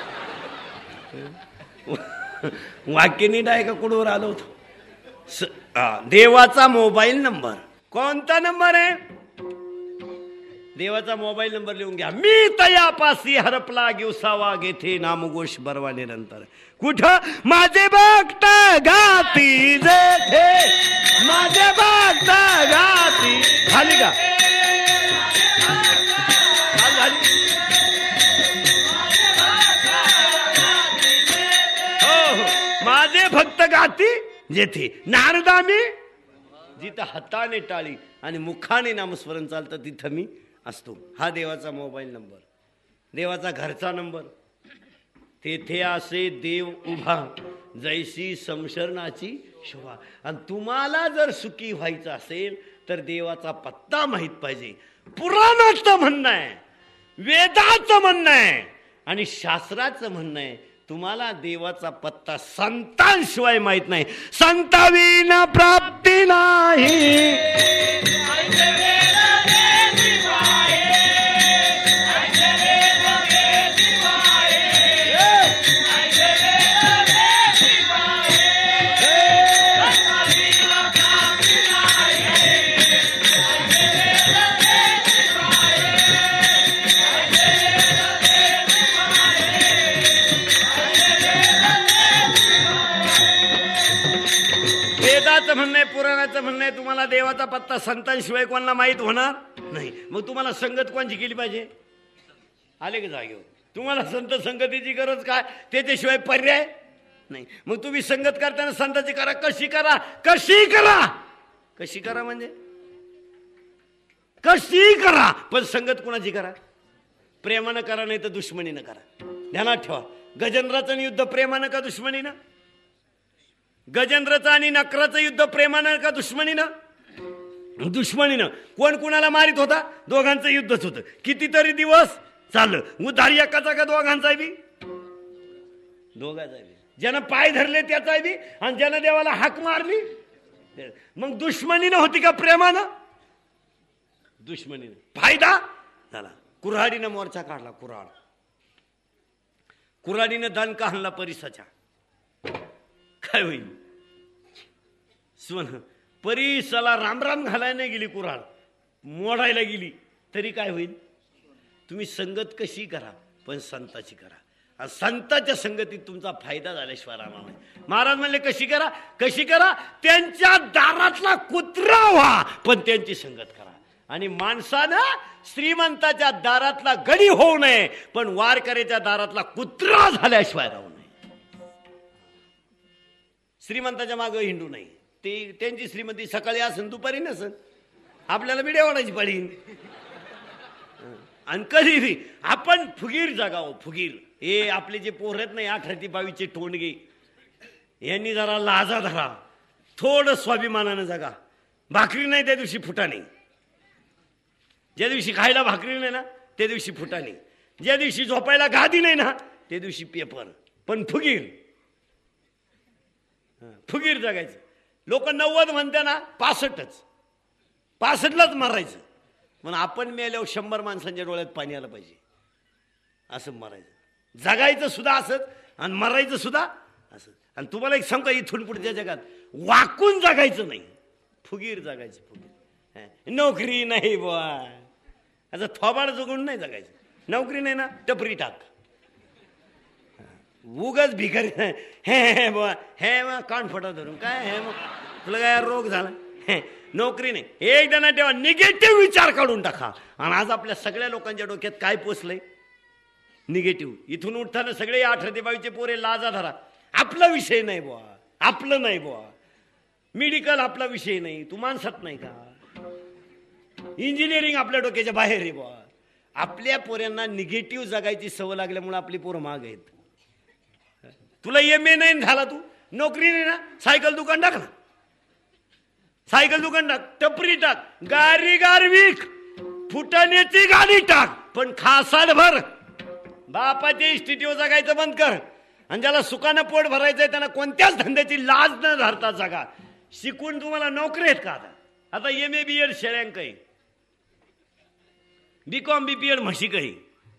वाक्य नीट आहे का? कुठवर आलो होतो? देवाचा मोबाईल नंबर. कोणता नंबर आहे? देवाचा मोबाईल नंबर लिहून घ्या. मी तयापासी हरपला गिवसावा घेथे नामघोष बरवा निरंतर. कुठं? माझे भक्त गाती जेथे, माझे भक्त गाती. खाली का? माझे भक्त गाती जेथे. नारदा मी जिथं हाताने टाळी आणि मुखाने नामस्मरण चालतं तिथं मी असतो. हा देवाचा मोबाईल नंबर. देवाचा घरचा नंबर. तेथे असे देव उभा जैसी समशरणाची शोभा. आणि तुम्हाला जर सुखी व्हायचं असेल तर देवाचा पत्ता माहित पाहिजे. पुराणाचं म्हणणं आहे, वेदाचं म्हणणं आहे आणि शास्त्राचं म्हणणं आहे तुम्हाला देवाचा पत्ता संतांशिवाय माहित नाही. संताविना प्राप्ती नाही. म्हणणं पुराणाचं म्हणणं आहे तुम्हाला देवाचा पत्ता संतांशिवाय कोणाला माहित होणार नाही. मग तुम्हाला संगत कोणची केली पाहिजे? आले की जागेवर. तुम्हाला संत संगतीची गरज काय? त्याच्याशिवाय पर्याय नाही. मग तुम्ही संगत करताना संताची करा. कशी करा? कशी करा? कशी करा म्हणजे कशी करा, पण संगत कुणाची करा? प्रेमानं करा, नाही तर दुश्मनीनं करा. ध्यानात ठेवा, गजेंद्राचं युद्ध प्रेमानं का दुश्मनीनं? गजेंद्रचं आणि नकराचं युद्ध प्रेमानं का दुश्मनीनं? दुश्मनीनं. कोण कुणाला मारित होता? दोघांचं युद्धच होतं. कितीतरी दिवस चाललं. उद्धार एकाचा का दोघांचा बी? दोघांचा बी. ज्यानं पाय धरले त्याचा बी, आणि ज्यानं देवाला हाक मारली. मग दुश्मनीनं होती का प्रेमानं? दुश्मनीनं. फायदा झाला. कुऱ्हाडीनं मोर्चा काढला. कुऱ्हाड कुऱ्हाडीनं दणका आणला परिसाच्या. काय होईल? सोन परिसाला रामराम घालायला नाही गेली कुऱ्हाड, मोडायला गेली तरी काय होईल? तुम्ही संगत कशी करा, पण संताची करा. आणि संताच्या संगतीत तुमचा फायदा झाल्याशिवाय राहणार नाही. महाराज म्हणले कशी करा? कशी करा? त्यांच्या दारातला कुत्रा व्हा, पण त्यांची संगत करा. आणि माणसानं श्रीमंताच्या दारातला गडी होऊ नये, पण वारकऱ्याच्या दारातला कुत्रा झाल्याशिवाय राहू नये. श्रीमंताच्या मागं हिंडू नाही. ते त्यांची श्रीमंती सकाळी असन दुपारी नसन, आपल्याला बिड्या वाढायची पडीन. आणि कधी आपण फुगीर जगावं. फुगीर हे आपले जे पोर आहेत नाही, अठरा ते बावीसचे टोंडगे, यांनी जरा लाजा धरा. थोडं स्वाभिमानानं जगा. भाकरी नाही त्या दिवशी फुटाणे. ज्या दिवशी खायला भाकरी नाही ना, त्या दिवशी फुटाणे. ज्या दिवशी झोपायला गादी नाही ना, त्या दिवशी पेपर. पण फुगीर फुगीर जगायचं. लोक नव्वद म्हणते ना, पासष्टच पासष्टलाच मारायचं. पण आपण मेल्यावर शंभर माणसांच्या डोळ्यात पाणी आलं पाहिजे असं मरायचं. जगायचं सुद्धा असंच आणि मरायचं सुद्धा असंच. आणि तुम्हाला एक सांगू का, इथून पुढच्या जगात वाकून जगायचं नाही, फुगीर जगायचं. फुगीर. नोकरी नाही बुवा, असं थोबाड जगून नाही जगायचं. नोकरी नाही ना, टपरी टाक. उगाच भिकारी हे हे बुवा, हे मग कान फटा धरून काय हे मग तुला काय रोग झाला? हे नोकरी नाही. एकदा ना तेव्हा निगेटिव्ह विचार काढून टाका. आणि आज आपल्या सगळ्या लोकांच्या डोक्यात काय पोचलंय? निगेटिव्ह. इथून उठताना सगळे अठरा ते बावीसचे पोरे लाजा धरा. आपला विषय नाही बुवा, आपलं नाही बुवा. मेडिकल आपला विषय नाही, तू माणसात नाही का? इंजिनिअरिंग आपल्या डोक्याच्या बाहेर आहे बुवा. आपल्या पोऱ्यांना निगेटिव्ह जगायची सवय लागल्यामुळे आपली पोरं माग आहेत. तुला एम ए नाही झाला, तू नोकरी नाही ना, सायकल दुकान टाक ना. सायकल दुकान टाक, टपरी टाक, गारी गारवीक, फुटाण्याची गाडी टाक, पण खासाड भर. बापाच्या इस्टिटीवर जगायचं बंद कर. आणि ज्याला सुखानं पोट भरायचंय त्यांना कोणत्याच धंद्याची लाज न धरता जगा. शिकून तुम्हाला नोकरी आहेत का? आता आता एम ए बी एड शेळ्यांक आहे, B Com B P Ed म्हशीक आहे,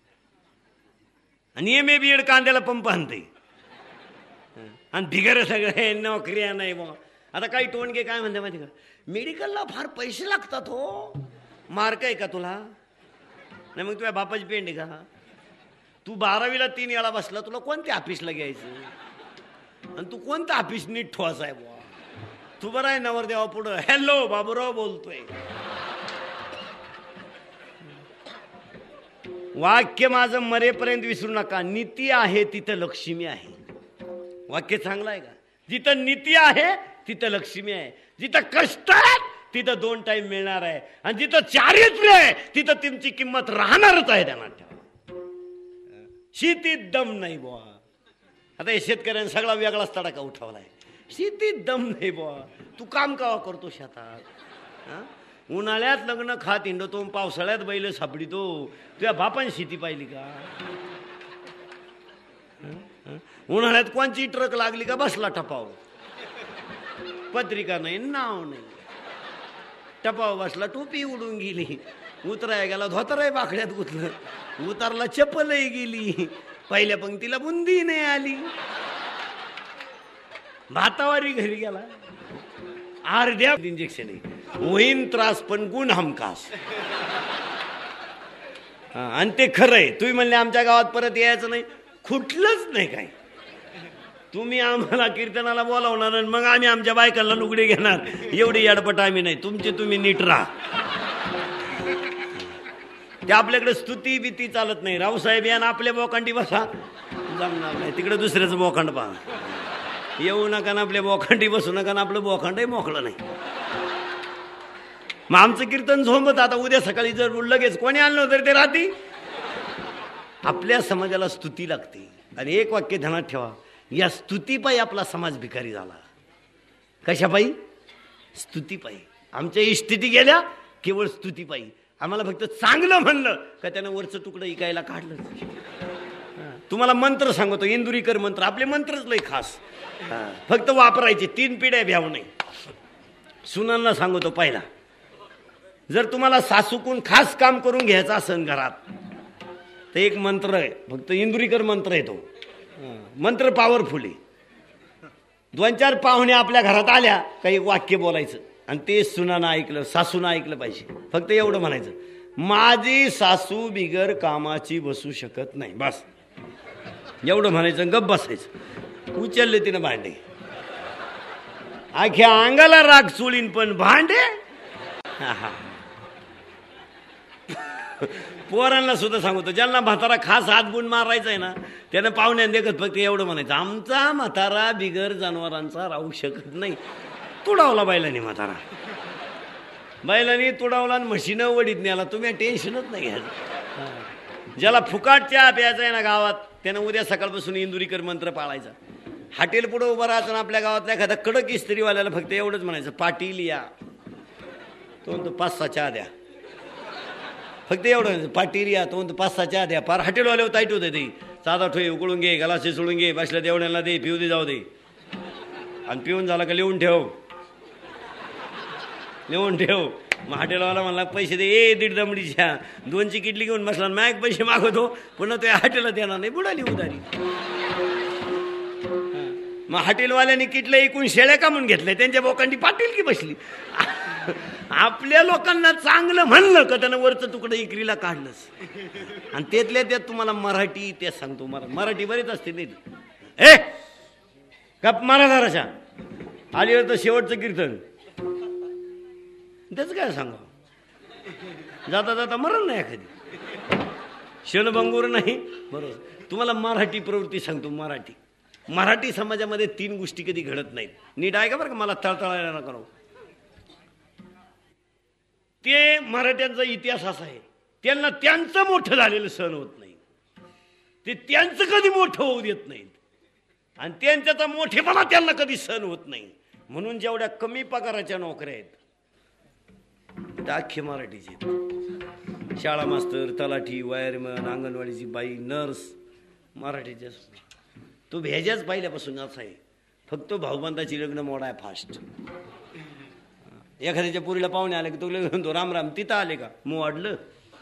आणि एम ए बी एड कांद्याला पंप आणते. आणि भिगर सगळे नोकऱ्या नाही मग. आता काही टोणगे काय म्हणते माहिती का, मेडिकलला फार पैसे लागतात हो. मार्क आहे का तुला? नाही मग तुझ्या बापाची पेंड आहे का? तू बारावीला तीन वेळा बसला, तुला कोणत्या ऑफिसला घ्यायचं? आणि तू कोणतं ऑफिस नीट ठोवायचं आहे बुवा? तू बरं आहे नवरदेवा पुढं हॅलो बाबूराव बोलतोय. वाक्य माझं मरेपर्यंत विसरू नका. नीती आहे तिथं लक्ष्मी आहे. वाक्य चांगलं आहे का? जिथं नीती आहे तिथं लक्ष्मी आहे. जिथं कष्ट आहे तिथं दोन टाइम मिळणार आहे. आणि जिथं चारित्र्य आहे तिथं तुमची किंमत राहणारच आहे. त्यांना शेतीत दम नाही बुवा. आता हे शेतकऱ्यांनी सगळा वेगळाच तडाखा उठवलाय. शेतीत दम नाही बुवा. तू काम कावा करतो शेतात? उन्हाळ्यात लग्न खात हिंडतो, पावसाळ्यात बैल सापडितो. तुझ्या बापाने शेती पाहिली का? उन्हाळ्यात कोणची ट्रक लागली का बसला टपाव. पत्रिका नाही, नाव नाही, टपाव बसला, टोपी उडून गेली. उतराय गेला धोतराय बाकड्यात गुतलं, उतरला चप्पलही गेली, पहिल्या पंक्तीला बुंदी नाही आली, भातावारी घरी गेला. अर्ध्या इंजेक्शन होईन त्रास पण गुण हमखास. आणि ते खरंय. तुम्ही म्हणले आमच्या गावात परत यायचं नाही, खुटलंच नाही काय. तुम्ही आम्हाला कीर्तनाला बोलावणार आणि मग आम्ही आमच्या बायकांना लुगडे घेणार. एवढी याडपट आम्ही नाही. तुमचे तुम्ही नीट राहा. ते आपल्याकडे स्तुती बिती चालत नाही. रावसाहेब यांना आपल्या बोकांडी बसा, जमणार नाही. तिकडे दुसऱ्याचं बोकांड पहा. येऊ नका ना आपल्या बोखंडी, बसू नका ना आपलं बोखंडही मोकळं नाही. मग आमचं कीर्तन झोंबत. आता उद्या सकाळी जर लगेच कोणी आणलं तरी ते राहती. आपल्या समाजाला स्तुती लागते. आणि एक वाक्य ध्यानात ठेवा, या स्तुतीपायी आपला समाज भिकारी झाला. कशापायी? स्तुतीपायी. आमच्या इष्टिती गेल्या केवळ स्तुतीपायी. आम्हाला फक्त चांगलं म्हणलं का त्यानं वरचं तुकडं इकायला काढलं. तुम्हाला मंत्र सांगतो, इंदुरीकर मंत्र. आपले मंत्रच लय खास, फक्त वापरायचे. तीन पिढ्या भ्याव नाही. सुनांना सांगतो, पहिला जर तुम्हाला सासूकून खास काम करून घ्यायचं असेल घरात, तर एक मंत्र आहे, फक्त इंदुरीकर मंत्र आहे. तो मंत्र पॉवरफुल आहे. दोन चार पाहुणे आपल्या घरात आल्या, काही वाक्य बोलायचं आणि ते सुनानं ऐकलं, सासूनं ऐकलं पाहिजे. फक्त एवढं म्हणायचं, माझी सासू बिगर कामाची बसू शकत नाही. बस एवढं म्हणायचं, गप्प बसायचं. उचलले तिनं भांडे, अख्या अंगाला राग चुळीन, पण भांडे. पोरांना सुद्धा सांगतो, ज्यांना म्हातारा खास हात गुण मारायचा आहे ना, त्यानं पाहुण्या देखत फक्त एवढं म्हणायचं, आमचा म्हातारा बिगर जनावरांचा राहू शकत नाही. तुडावला बैलानी म्हातारा, बैलानी तुडावला आणि म्हशीनं वडीत न्याला. तुम्ही टेन्शनच नाही घ्यायचं. ज्याला फुकाट चहा प्यायचा आहे ना गावात, त्यानं उद्या सकाळपासून इंदुरीकर मंत्र पाळायचा. हॉटेल पुढे उभं राहायचं ना, आपल्या गावातल्या एखादा कडक इस्त्रीवाल्याला फक्त एवढंच म्हणायचं, पाटील या. तो म्हणतो पाच सहा चहा द्या. फक्त एवढं, पाटील या. तो म्हणतो पाच सहा चहा द्या. फार हॉटेलवाल्यावर ताईट होते ते, साधा ठोय उकळून घे, गलासे सोडून घे, बसल्या देवड्यांना दे, पिऊ दे, जाऊ दे. आणि पिऊन झाला का लिहून ठेव, लिहून ठेव. मग हॉटेलवाला म्हणला पैसे दे. ए दीड दमडीच्या दोनची किटली घेऊन बसला, मॅग पैसे मागवतो, पुन्हा तो हॉटेलला देणार नाही, बुडाली उदारी. मग हॉटेलवाल्याने किटलं एकूण शेळ्या कामून घेतल्या, त्यांच्या बोकांडी पाटील की बसली. आपल्या लोकांना चांगलं म्हणलं का त्यानं वरचं तुकडं इकरीला काढलंच. आणि त्यातल्या त्यात तुम्हाला मराठी ते सांगतो, मराठी बरेच असते नाही. ए गप महाराजाच्या आलीवर तर शेवटचं कीर्तन, त्याच काय सांगा, जाता जाता मरण नाही एखादी, क्षणभंगूर नाही. बरोबर. तुम्हाला मराठी प्रवृत्ती सांगतो. मराठी मराठी समाजामध्ये तीन गोष्टी कधी घडत नाहीत. नीट आहे का बरं का, मला तळतळायला नका करू. ते मराठ्यांचा इतिहास असा आहे, त्यांना त्यांचं मोठं झालेलं सहन होत नाही. ते त्यांचं कधी मोठं होऊ देत नाहीत, आणि त्यांच्याचा मोठेपणा त्यांना कधी सहन होत नाही. म्हणून जेवढ्या कमी पगाराच्या नोकऱ्या आहेत त्या अख्खे मराठीचे. शाळा मास्तर, तलाठी, वायरमन, अंगणवाडीची बाई, नर्स मराठीचे. तो भेजाच पहिल्यापासून असा आहे. फक्त भाऊबंदाची लग्न मोडा आहे फास्ट. एखाद्याच्या पुरीला पाहुणे आले की तो लग्न तो राम राम, तिथं आले का मू वाढलं,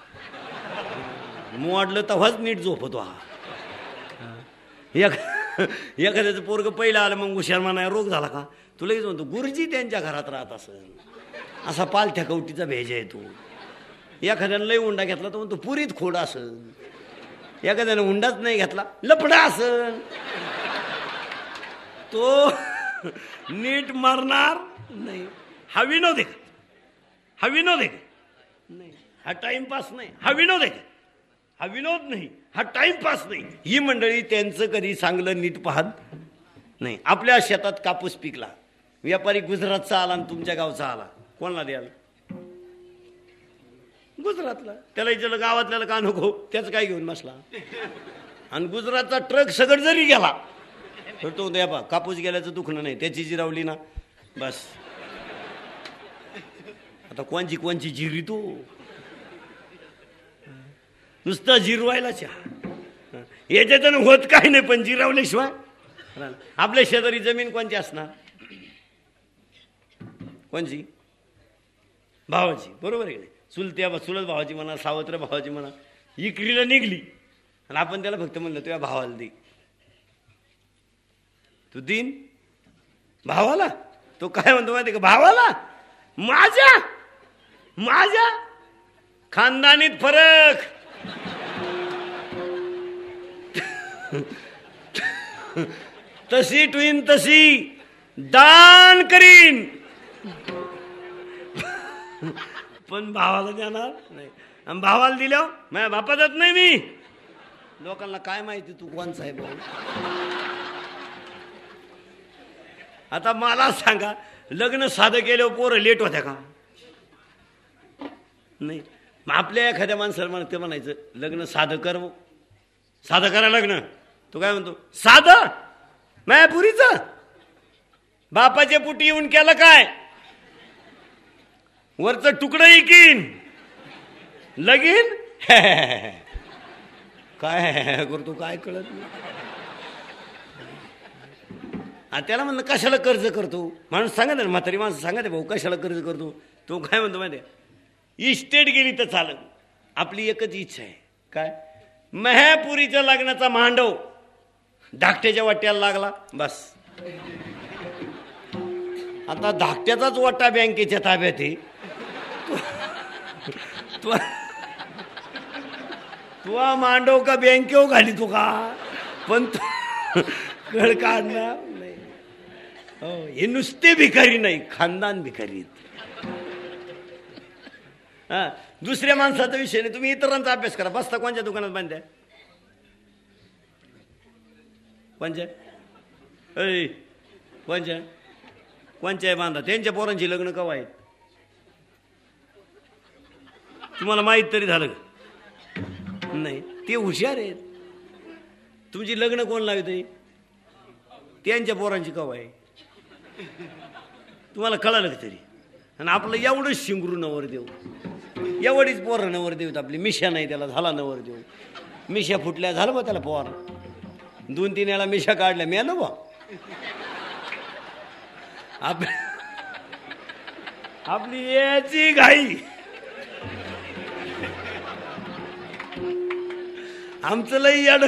मू वाढलं तेव्हाच नीट झोपतो. हा एखाद्याचं पोरग पहिलं आलं, मग हुशार म्हणाय रोग झाला का, तू लगेच म्हणतो गुरुजी त्यांच्या घरात राहत असेल. असा पालथ्या कवटीचा भेजा येतो. एखाद्यानं लय हुंडा घेतला तो म्हणतो पुरीत खोड असेल. एखाद्यानं हुंडाच नाही घेतला, लपडा असेल. तो नीट मारणार नाही. हा विनोद आहे का? हा विनोद आहे का? नाही. हा टाइमपास नाही. हा विनोद आहे का? हा विनोद नाही. हा टाइमपास नाही. ही मंडळी त्यांचं कधी चांगलं नीट पाहत नाही. आपल्या शेतात कापूस पिकला, व्यापारी गुजरातचा आला आणि तुमच्या गावचा आला, कोणाला द्याल? गुजरातला. त्याला विचारलं गावातल्याला का नको, त्याच काय घेऊन बसला. आणि गुजरातचा ट्रक सगळं जरी गेला तर तो द्या बा, कापूस गेल्याचं दुखणं नाही, त्याची जिरावली ना बस. आता कोणची कोणची जिरी तो नुसतं जिरवायला चहा, याच्यातून होत काही नाही, पण जिरावल्याशिवाय. आपल्या शेजारी जमीन कोणची असणार? कोणची? भावाची. बरोबर आहे. चुलत्या चुलत भावाची म्हणा, सावत्र भावाची म्हणा, इकरीला निघली आणि आपण त्याला फक्त म्हणलं तुझ्या भावाला दे. तू दिन भावाला, तो काय म्हणतो माहिती का, भावाला माझ्या माझ्या खानदानीत फरक. तशी ट्विन तशी दान करीन, पण भावाला देणार नाही. आणि भावाला दिल्या माझ्या बापाचाच नाही मी. लोकांना काय माहिती तू कोणचा आहे भाऊ. आता मला सांगा, लग्न साधं केल्यावर पोरं लेट होत्या का? नाही. मग आपल्या एखाद्या माणसाला म्हणते म्हणायचं लग्न साधं कर, साधं करा लग्न. तो काय म्हणतो, साधं मायापुरीचं बापाच्या पुटी येऊन केलं काय, वरचं तुकडं इकीन लगीन काय करतो काय कळत नाही. त्याला म्हणलं कशाला कर्ज करतो, माणूस सांगा ना, म्हातारी माणसं सांगा ते भाऊ कशाला कर्ज करतो. तो काय म्हणतो माहिती आहे, इस्टेट गेली तर चालत, आपली एकच इच्छा आहे काय, मह्यापुरीच्या लग्नाचा मांडव धाकट्याच्या वाट्याला लागला बस. आता धाकट्याचाच वाटा बँकेच्या ताब्यात आहे, तू मांडव का बँकेव घाली तू का, पण कळ काढणार नाही. हो, हे नुसते भिकारी नाही, खानदान भिकारी. हा, दुसऱ्या माणसाचा विषय नाही, तुम्ही इतरांचा अभ्यास करा. बसता कोणत्या दुकानात बांधत्या, कोणच्या अय कोणच्या कोणच्या बांधा, त्यांच्या पोरांची लग्न कवा आहेत तुम्हाला माहीत तरी झालं का? नाही, ते हुशार आहेत. तुमची लग्न कोण लावते, त्यांच्या पोरांची कवा आहे तुम्हाला कळालं का तरी. आणि आपलं एवढंच शिंगरू नवर देऊ, एवढीच पोरं नवर देऊत आपली. मिशा नाही त्याला, झाला नवर देऊ. मिशा फुटल्या झालं बा त्याला पोर, दोन तीन वेळा मिशा काढल्या मेलं बा. आप आपली याची घाई. आमचं लई याड,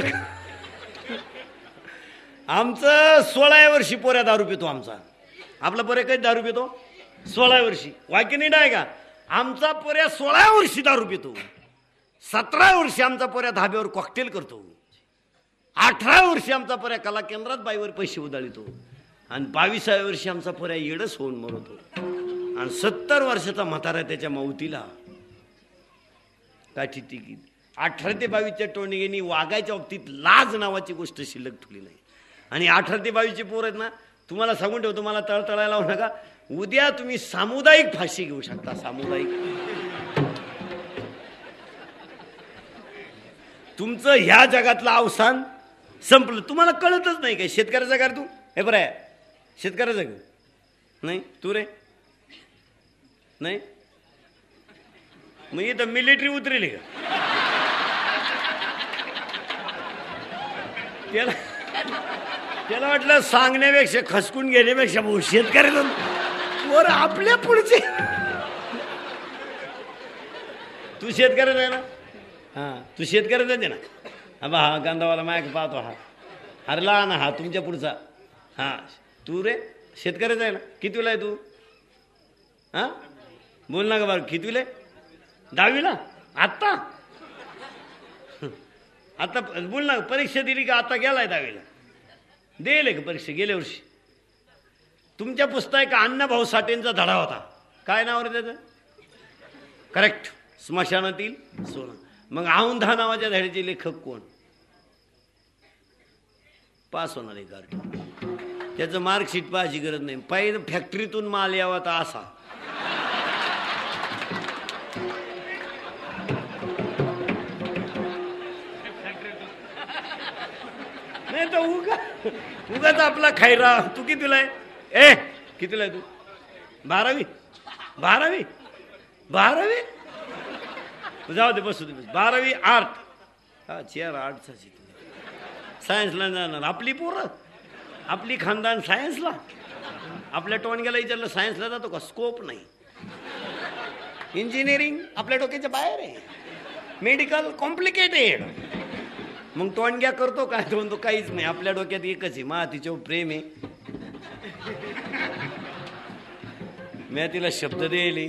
आमचं सोळाव्या वर्षी पोऱ्या दारू पितो. आमचा आपला पोऱ्या कधी दारू पितो, सोळाव्या वर्षी. वाक्य नीट आहे का, आमचा पोऱ्या सोळाव्या वर्षी दारू पितो. सतराव्या वर्षी आमचा पोऱ्या धाब्यावर कॉकटेल करतो. अठराव्या वर्षी आमचा पोऱ्या कला केंद्रात बाईवर पैसे उधळतो. आणि बावीसाव्या वर्षी आमचा पोऱ्या येडच होऊन मरतो. आणि सत्तर वर्षाचा म्हातारा त्याच्या मावतीला काठी टिकीत. अठरा ते बावीसच्या टोणीगेनी वागायच्या बाबतीत लाज नावाची गोष्ट शिल्लक ठेवली नाही. आणि अठरा ते बावीसची पोर आहेत ना, तुम्हाला सांगून ठेवतो, मला तळतळायला लावू नका, उद्या तुम्ही सामुदायिक फाशी घेऊ शकता. सामुदायिक, तुमचं ह्या जगातलं अवसान संपलं. तुम्हाला कळतच नाही काय, शेतकऱ्याचा घर तू हे बरं आहे, शेतकऱ्याचा घर नाही तू रे नाही, मग इथं मिलिटरी उतरेली का त्याला? त्याला वाटलं सांगण्यापेक्षा खसकून घेण्यापेक्षा भाऊ शेतकऱ्याला वर आपल्या पुढचे. तू शेतकऱ्याचा आहे ना, हा तू शेतकऱ्याचा आहे ना. हा बा हा कांदावाला मायक पाहतो, हा अरे लहान हा तुमच्या पुढचा. हा तू रे शेतकऱ्याचा आहे ना, कितवीला आहे तू? हा बोल ना का बरं, कितवीला आहे? दहावीला. आत्ता आता बोल ना, परीक्षा दिली का आता गेलाय दहावीला? देईल का परीक्षा? गेल्या वर्षी तुमच्या पुस्तकात अण्णाभाऊ साठेंचा धडा होता, काय नाव रे त्याचं? करेक्ट, स्मशानातील सोनं. मग औंधा नावाच्या धड्याचे लेखक कोण? पास होणार आहे गार्ड, त्याचं मार्कशीट पाहायची गरज नाही. पाहिजे फॅक्टरीतून माल यावा तर असा. नाही तर उगा उगाच आपला खैरा. तू कितीला आहे? ए कितीला आहे तू? बारावी. बारावी बारावी जाऊ दे, बसू दे. बारावी आर्ट. हा चेअर आर्टचा. सायन्सला जाणार आपली पोरं, आपली खानदान सायन्सला. आपल्या टोणग्याला विचारलं सायन्सला जातो का? स्कोप नाही. इंजिनिअरिंग आपल्या डोक्याच्या बाहेर आहे. Medical complicated. मग टोणग्या करतो काय? तो म्हणतो काहीच नाही, आपल्या डोक्यात एकच आहे, मा तिच्यावर प्रेम आहे. मी तिला शब्द देले,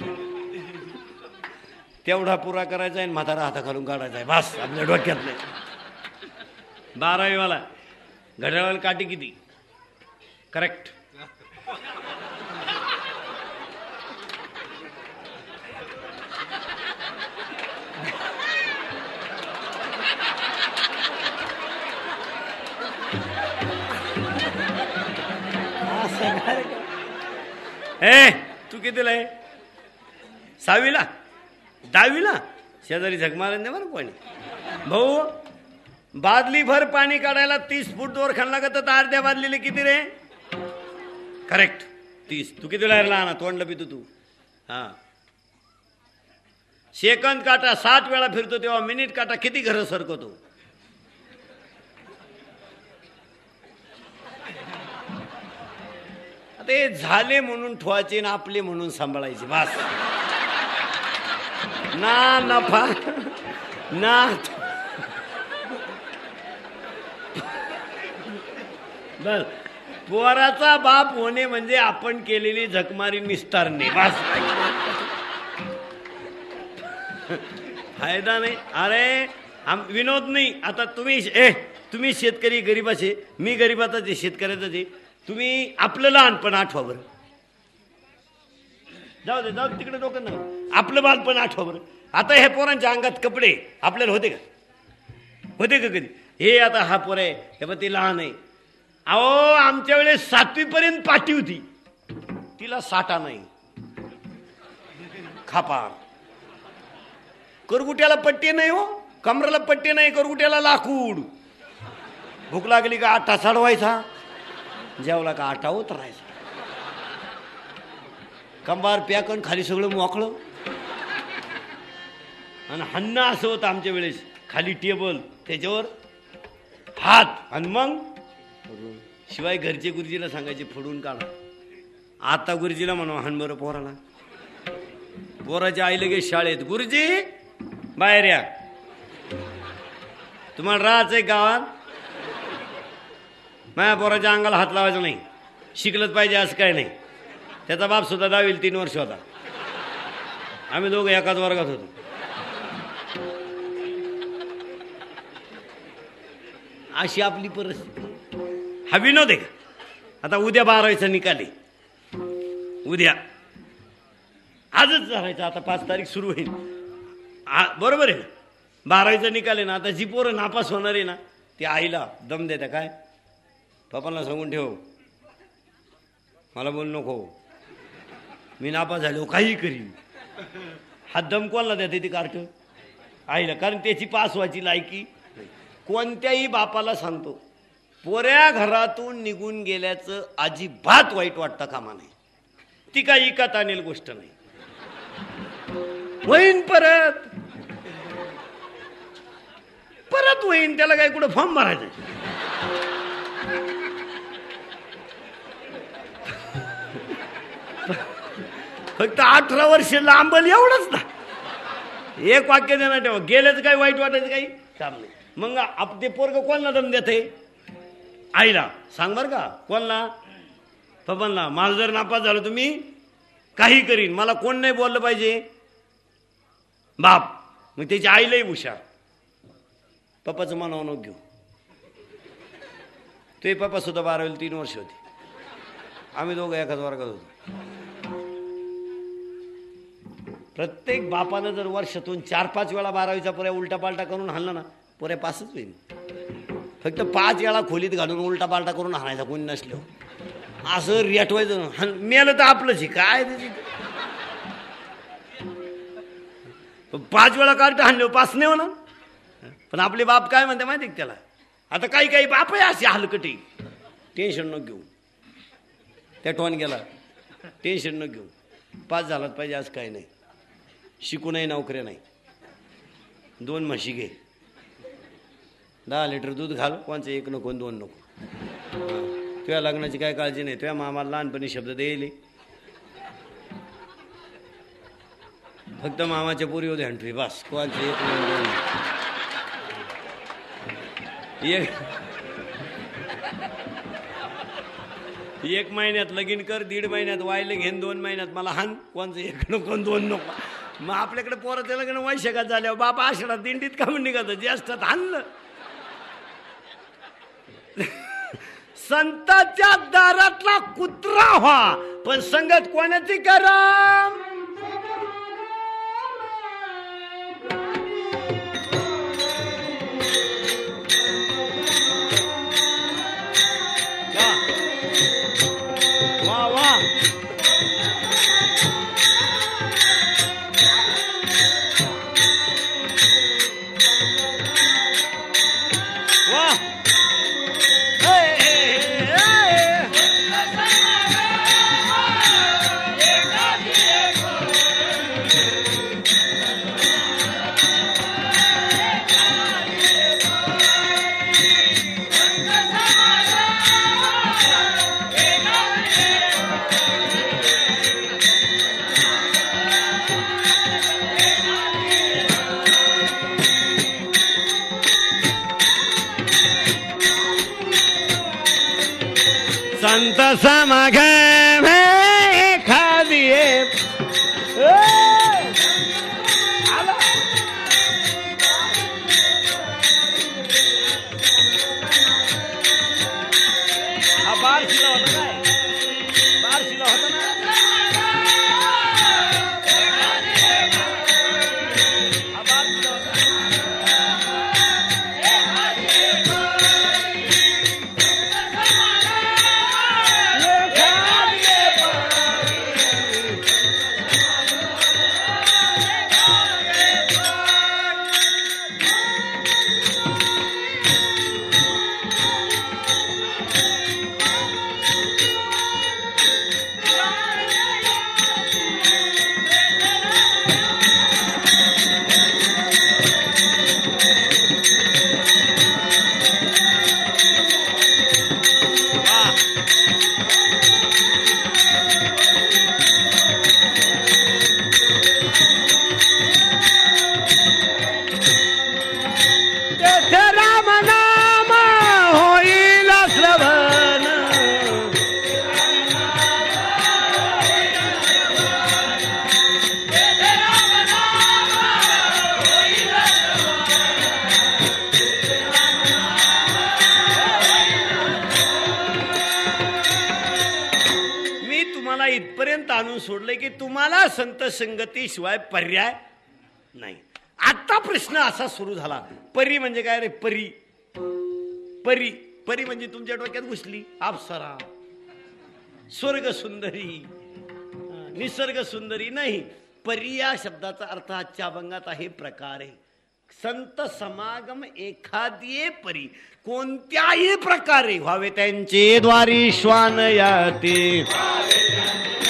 तेवढा पुरा करायचा आहे, म्हातारा हाता घालून काढायचा आहे, बस आपल्या डोक्यात नाही. बारावीवाला घड्याळाला काठी किती? करेक्ट. ए तू कितीला आहे? सहावीला? दहावीला? शेजारी झक मारून दे बरं कोणी. भाऊ बादली भर पाणी काढायला तीस फूट दोर खाल्ला का तर अर्ध्या बादलीले किती रे? करेक्ट तीस. तू किती लहर लहान तोंडलं पितो तू. हा सेकंद काटा साठ वेळा फिरतो तेव्हा मिनिट काटा किती घरं सरकवतो? ते झाले म्हणून ठेवायचे ना आपले म्हणून सांभाळायचे. बस ना नफा ना बस. पोराचा बाप होणे म्हणजे आपण केलेली झकमारी निस्तारणे. बस फायदा नाही. अरे आम विनोद नाही. आता तुम्ही ए तुम्ही शेतकरी गरीबाचे, मी गरीबाचाच आहे, शेतकऱ्याचाच आहे. तुम्ही आपलं लहानपण आठवा बरं. जाऊ दे जाऊ दे तिकडे डोकं ना. आपलं बालपण आठवा बरं. आता ह्या पोरांच्या अंगात कपडे आपल्याला होते का? होते का कधी? हे आता हा पोर आहे हे पण ते लहान आहे. अहो आमच्या वेळेस सातवी पर्यंत पाठी होती, तिला साठा नाही. खापा करगुट्याला पट्टे नाही हो, कमराला पट्टे नाही, करगुट्याला लाकूड. भूक लागली का आटा चढवायचा, जेवला का आटा उतरायचा. कंबार पॅकन खाली सगळं मोकळं. आणि हन्न असं होतं आमच्या वेळेस, खाली टेबल त्याच्यावर हात आणि मग शिवाय घरचे गुरुजीला सांगायचे फोडून काढा. आता गुरुजीला म्हणा हान बरं पोराला. पोराच्या आई लगेच शाळेत, गुरुजी बाहेर या, तुम्हाला राहायचंय गावात. माझ्या पोराच्या अंगाला हात लावायचा नाही, शिकलंच पाहिजे असं काय नाही. त्याचा बाप सुद्धा दहावीला तीन वर्ष होता, आम्ही दोघं एकाच वर्गात होतो. अशी आपली परिस्थिती. हा विनोद आहे का? आता उद्या बारावीचा निकाल आहे, उद्या आजच धरायचा. आता पाच तारीख सुरू होईल, बरोबर आहे ना? बारावीचा निकाल आहे ना. आता जी पोरं नापास होणार आहे ना ती आईला दम देता काय, पप्पांना सांगून ठेव, मला बोल नको, मी नापास झालो काही करीन. हा दम कोणाला देते ती कार्ट? आईला. कारण त्याची पास व्हायची लायकी. कोणत्याही बापाला सांगतो, पोऱ्या घरातून निघून गेल्याचं अजिबात वाईट वाटतं कामा नाही. ती काही इकत आणेल गोष्ट नाही. होईन परत परत होईन, त्याला काय कुठं फॉर्म भरायचं? फक्त अठरा वर्ष लांबल एवढंच ना. एक वाक्य देणार ठेवा, गेल्याचं काही वाईट वाटायचं काही काम नाही. मग आप ते पोरग कोणाला दम देते? आईला. सांग बर का कोणाला? पप्पांना. माझं जर नापास झालं तुम्ही काही करीन, मला कोण नाही बोललं पाहिजे? बाप. मग त्याची आईलाही हुशार, पप्पाचं मनावर नको घेऊ. ते पप्पा सुद्धा बारावीला तीन वर्ष होते, आम्ही दोघं एकाच वर्गात होतो. प्रत्येक बापानं जर वर्षातून चार पाच वेळा बारावीचा पोऱ्या उलटा पालटा करून हाणला ना, पोऱ्या पासच होईल. फक्त पाच वेळा खोलीत घालून उलटा पालटा करून हाणायचा कोणी नसलो, असं रेटवायचं. मेलं तर आपलंच काय. पाच वेळा काढता हाणले पास नाही होणार. पण आपले बाप काय म्हणते माहिती का त्याला? आता काही काही बाप आहे असे हलकटी, टेन्शन नको घेऊ. त्या टोन गेला, टेन्शन नको घेऊ. पास झालाच पाहिजे असं काही नाही. शिकूनही नोकऱ्या नाही. दोन म्हशी घे, दहा लिटर दूध घाल, कोणचं एक नको दोन नको. तुझ्या लग्नाची काय काळजी नाही. तुझ्या मामाला लहानपणी शब्द द्यायले, फक्त मामाच्या पोरी होते हंटवी बस. कोणचं एक दोन एक एक महिन्यात लगीन कर, दीड महिन्यात वायले घेन, दोन महिन्यात मला हान, कोणचं एक नको दोन नको. मग आपल्याकडे पोराचं लग्न वैशाखात झाल्यावर बाबा आषाढात दिंडीत का म्हणून निघालं, ज्येष्ठात हाणलं. संताच्या दारातला कुत्रा व्हा, पण संगत कोणाची करा? संत समागम एखादी बार शिला होता काय बार शिला होता ना इथपर्यंत आणून सोडले की तुम्हाला संत संगती शिवाय पर्याय नाही. आता प्रश्न असा सुरू झाला, परी म्हणजे काय रे? परी परी परी म्हणजे तुमच्या डोक्यात घुसली अप्सरा, स्वर्ग सुंदरी, निसर्ग सुंदरी नाही. परी या शब्दाचा अर्थ आजच्या अभंगात आहे प्रकारे संत समागम एखादी परी, कोणत्याही प्रकारे व्हावे त्यांचे द्वारी श्वान याते.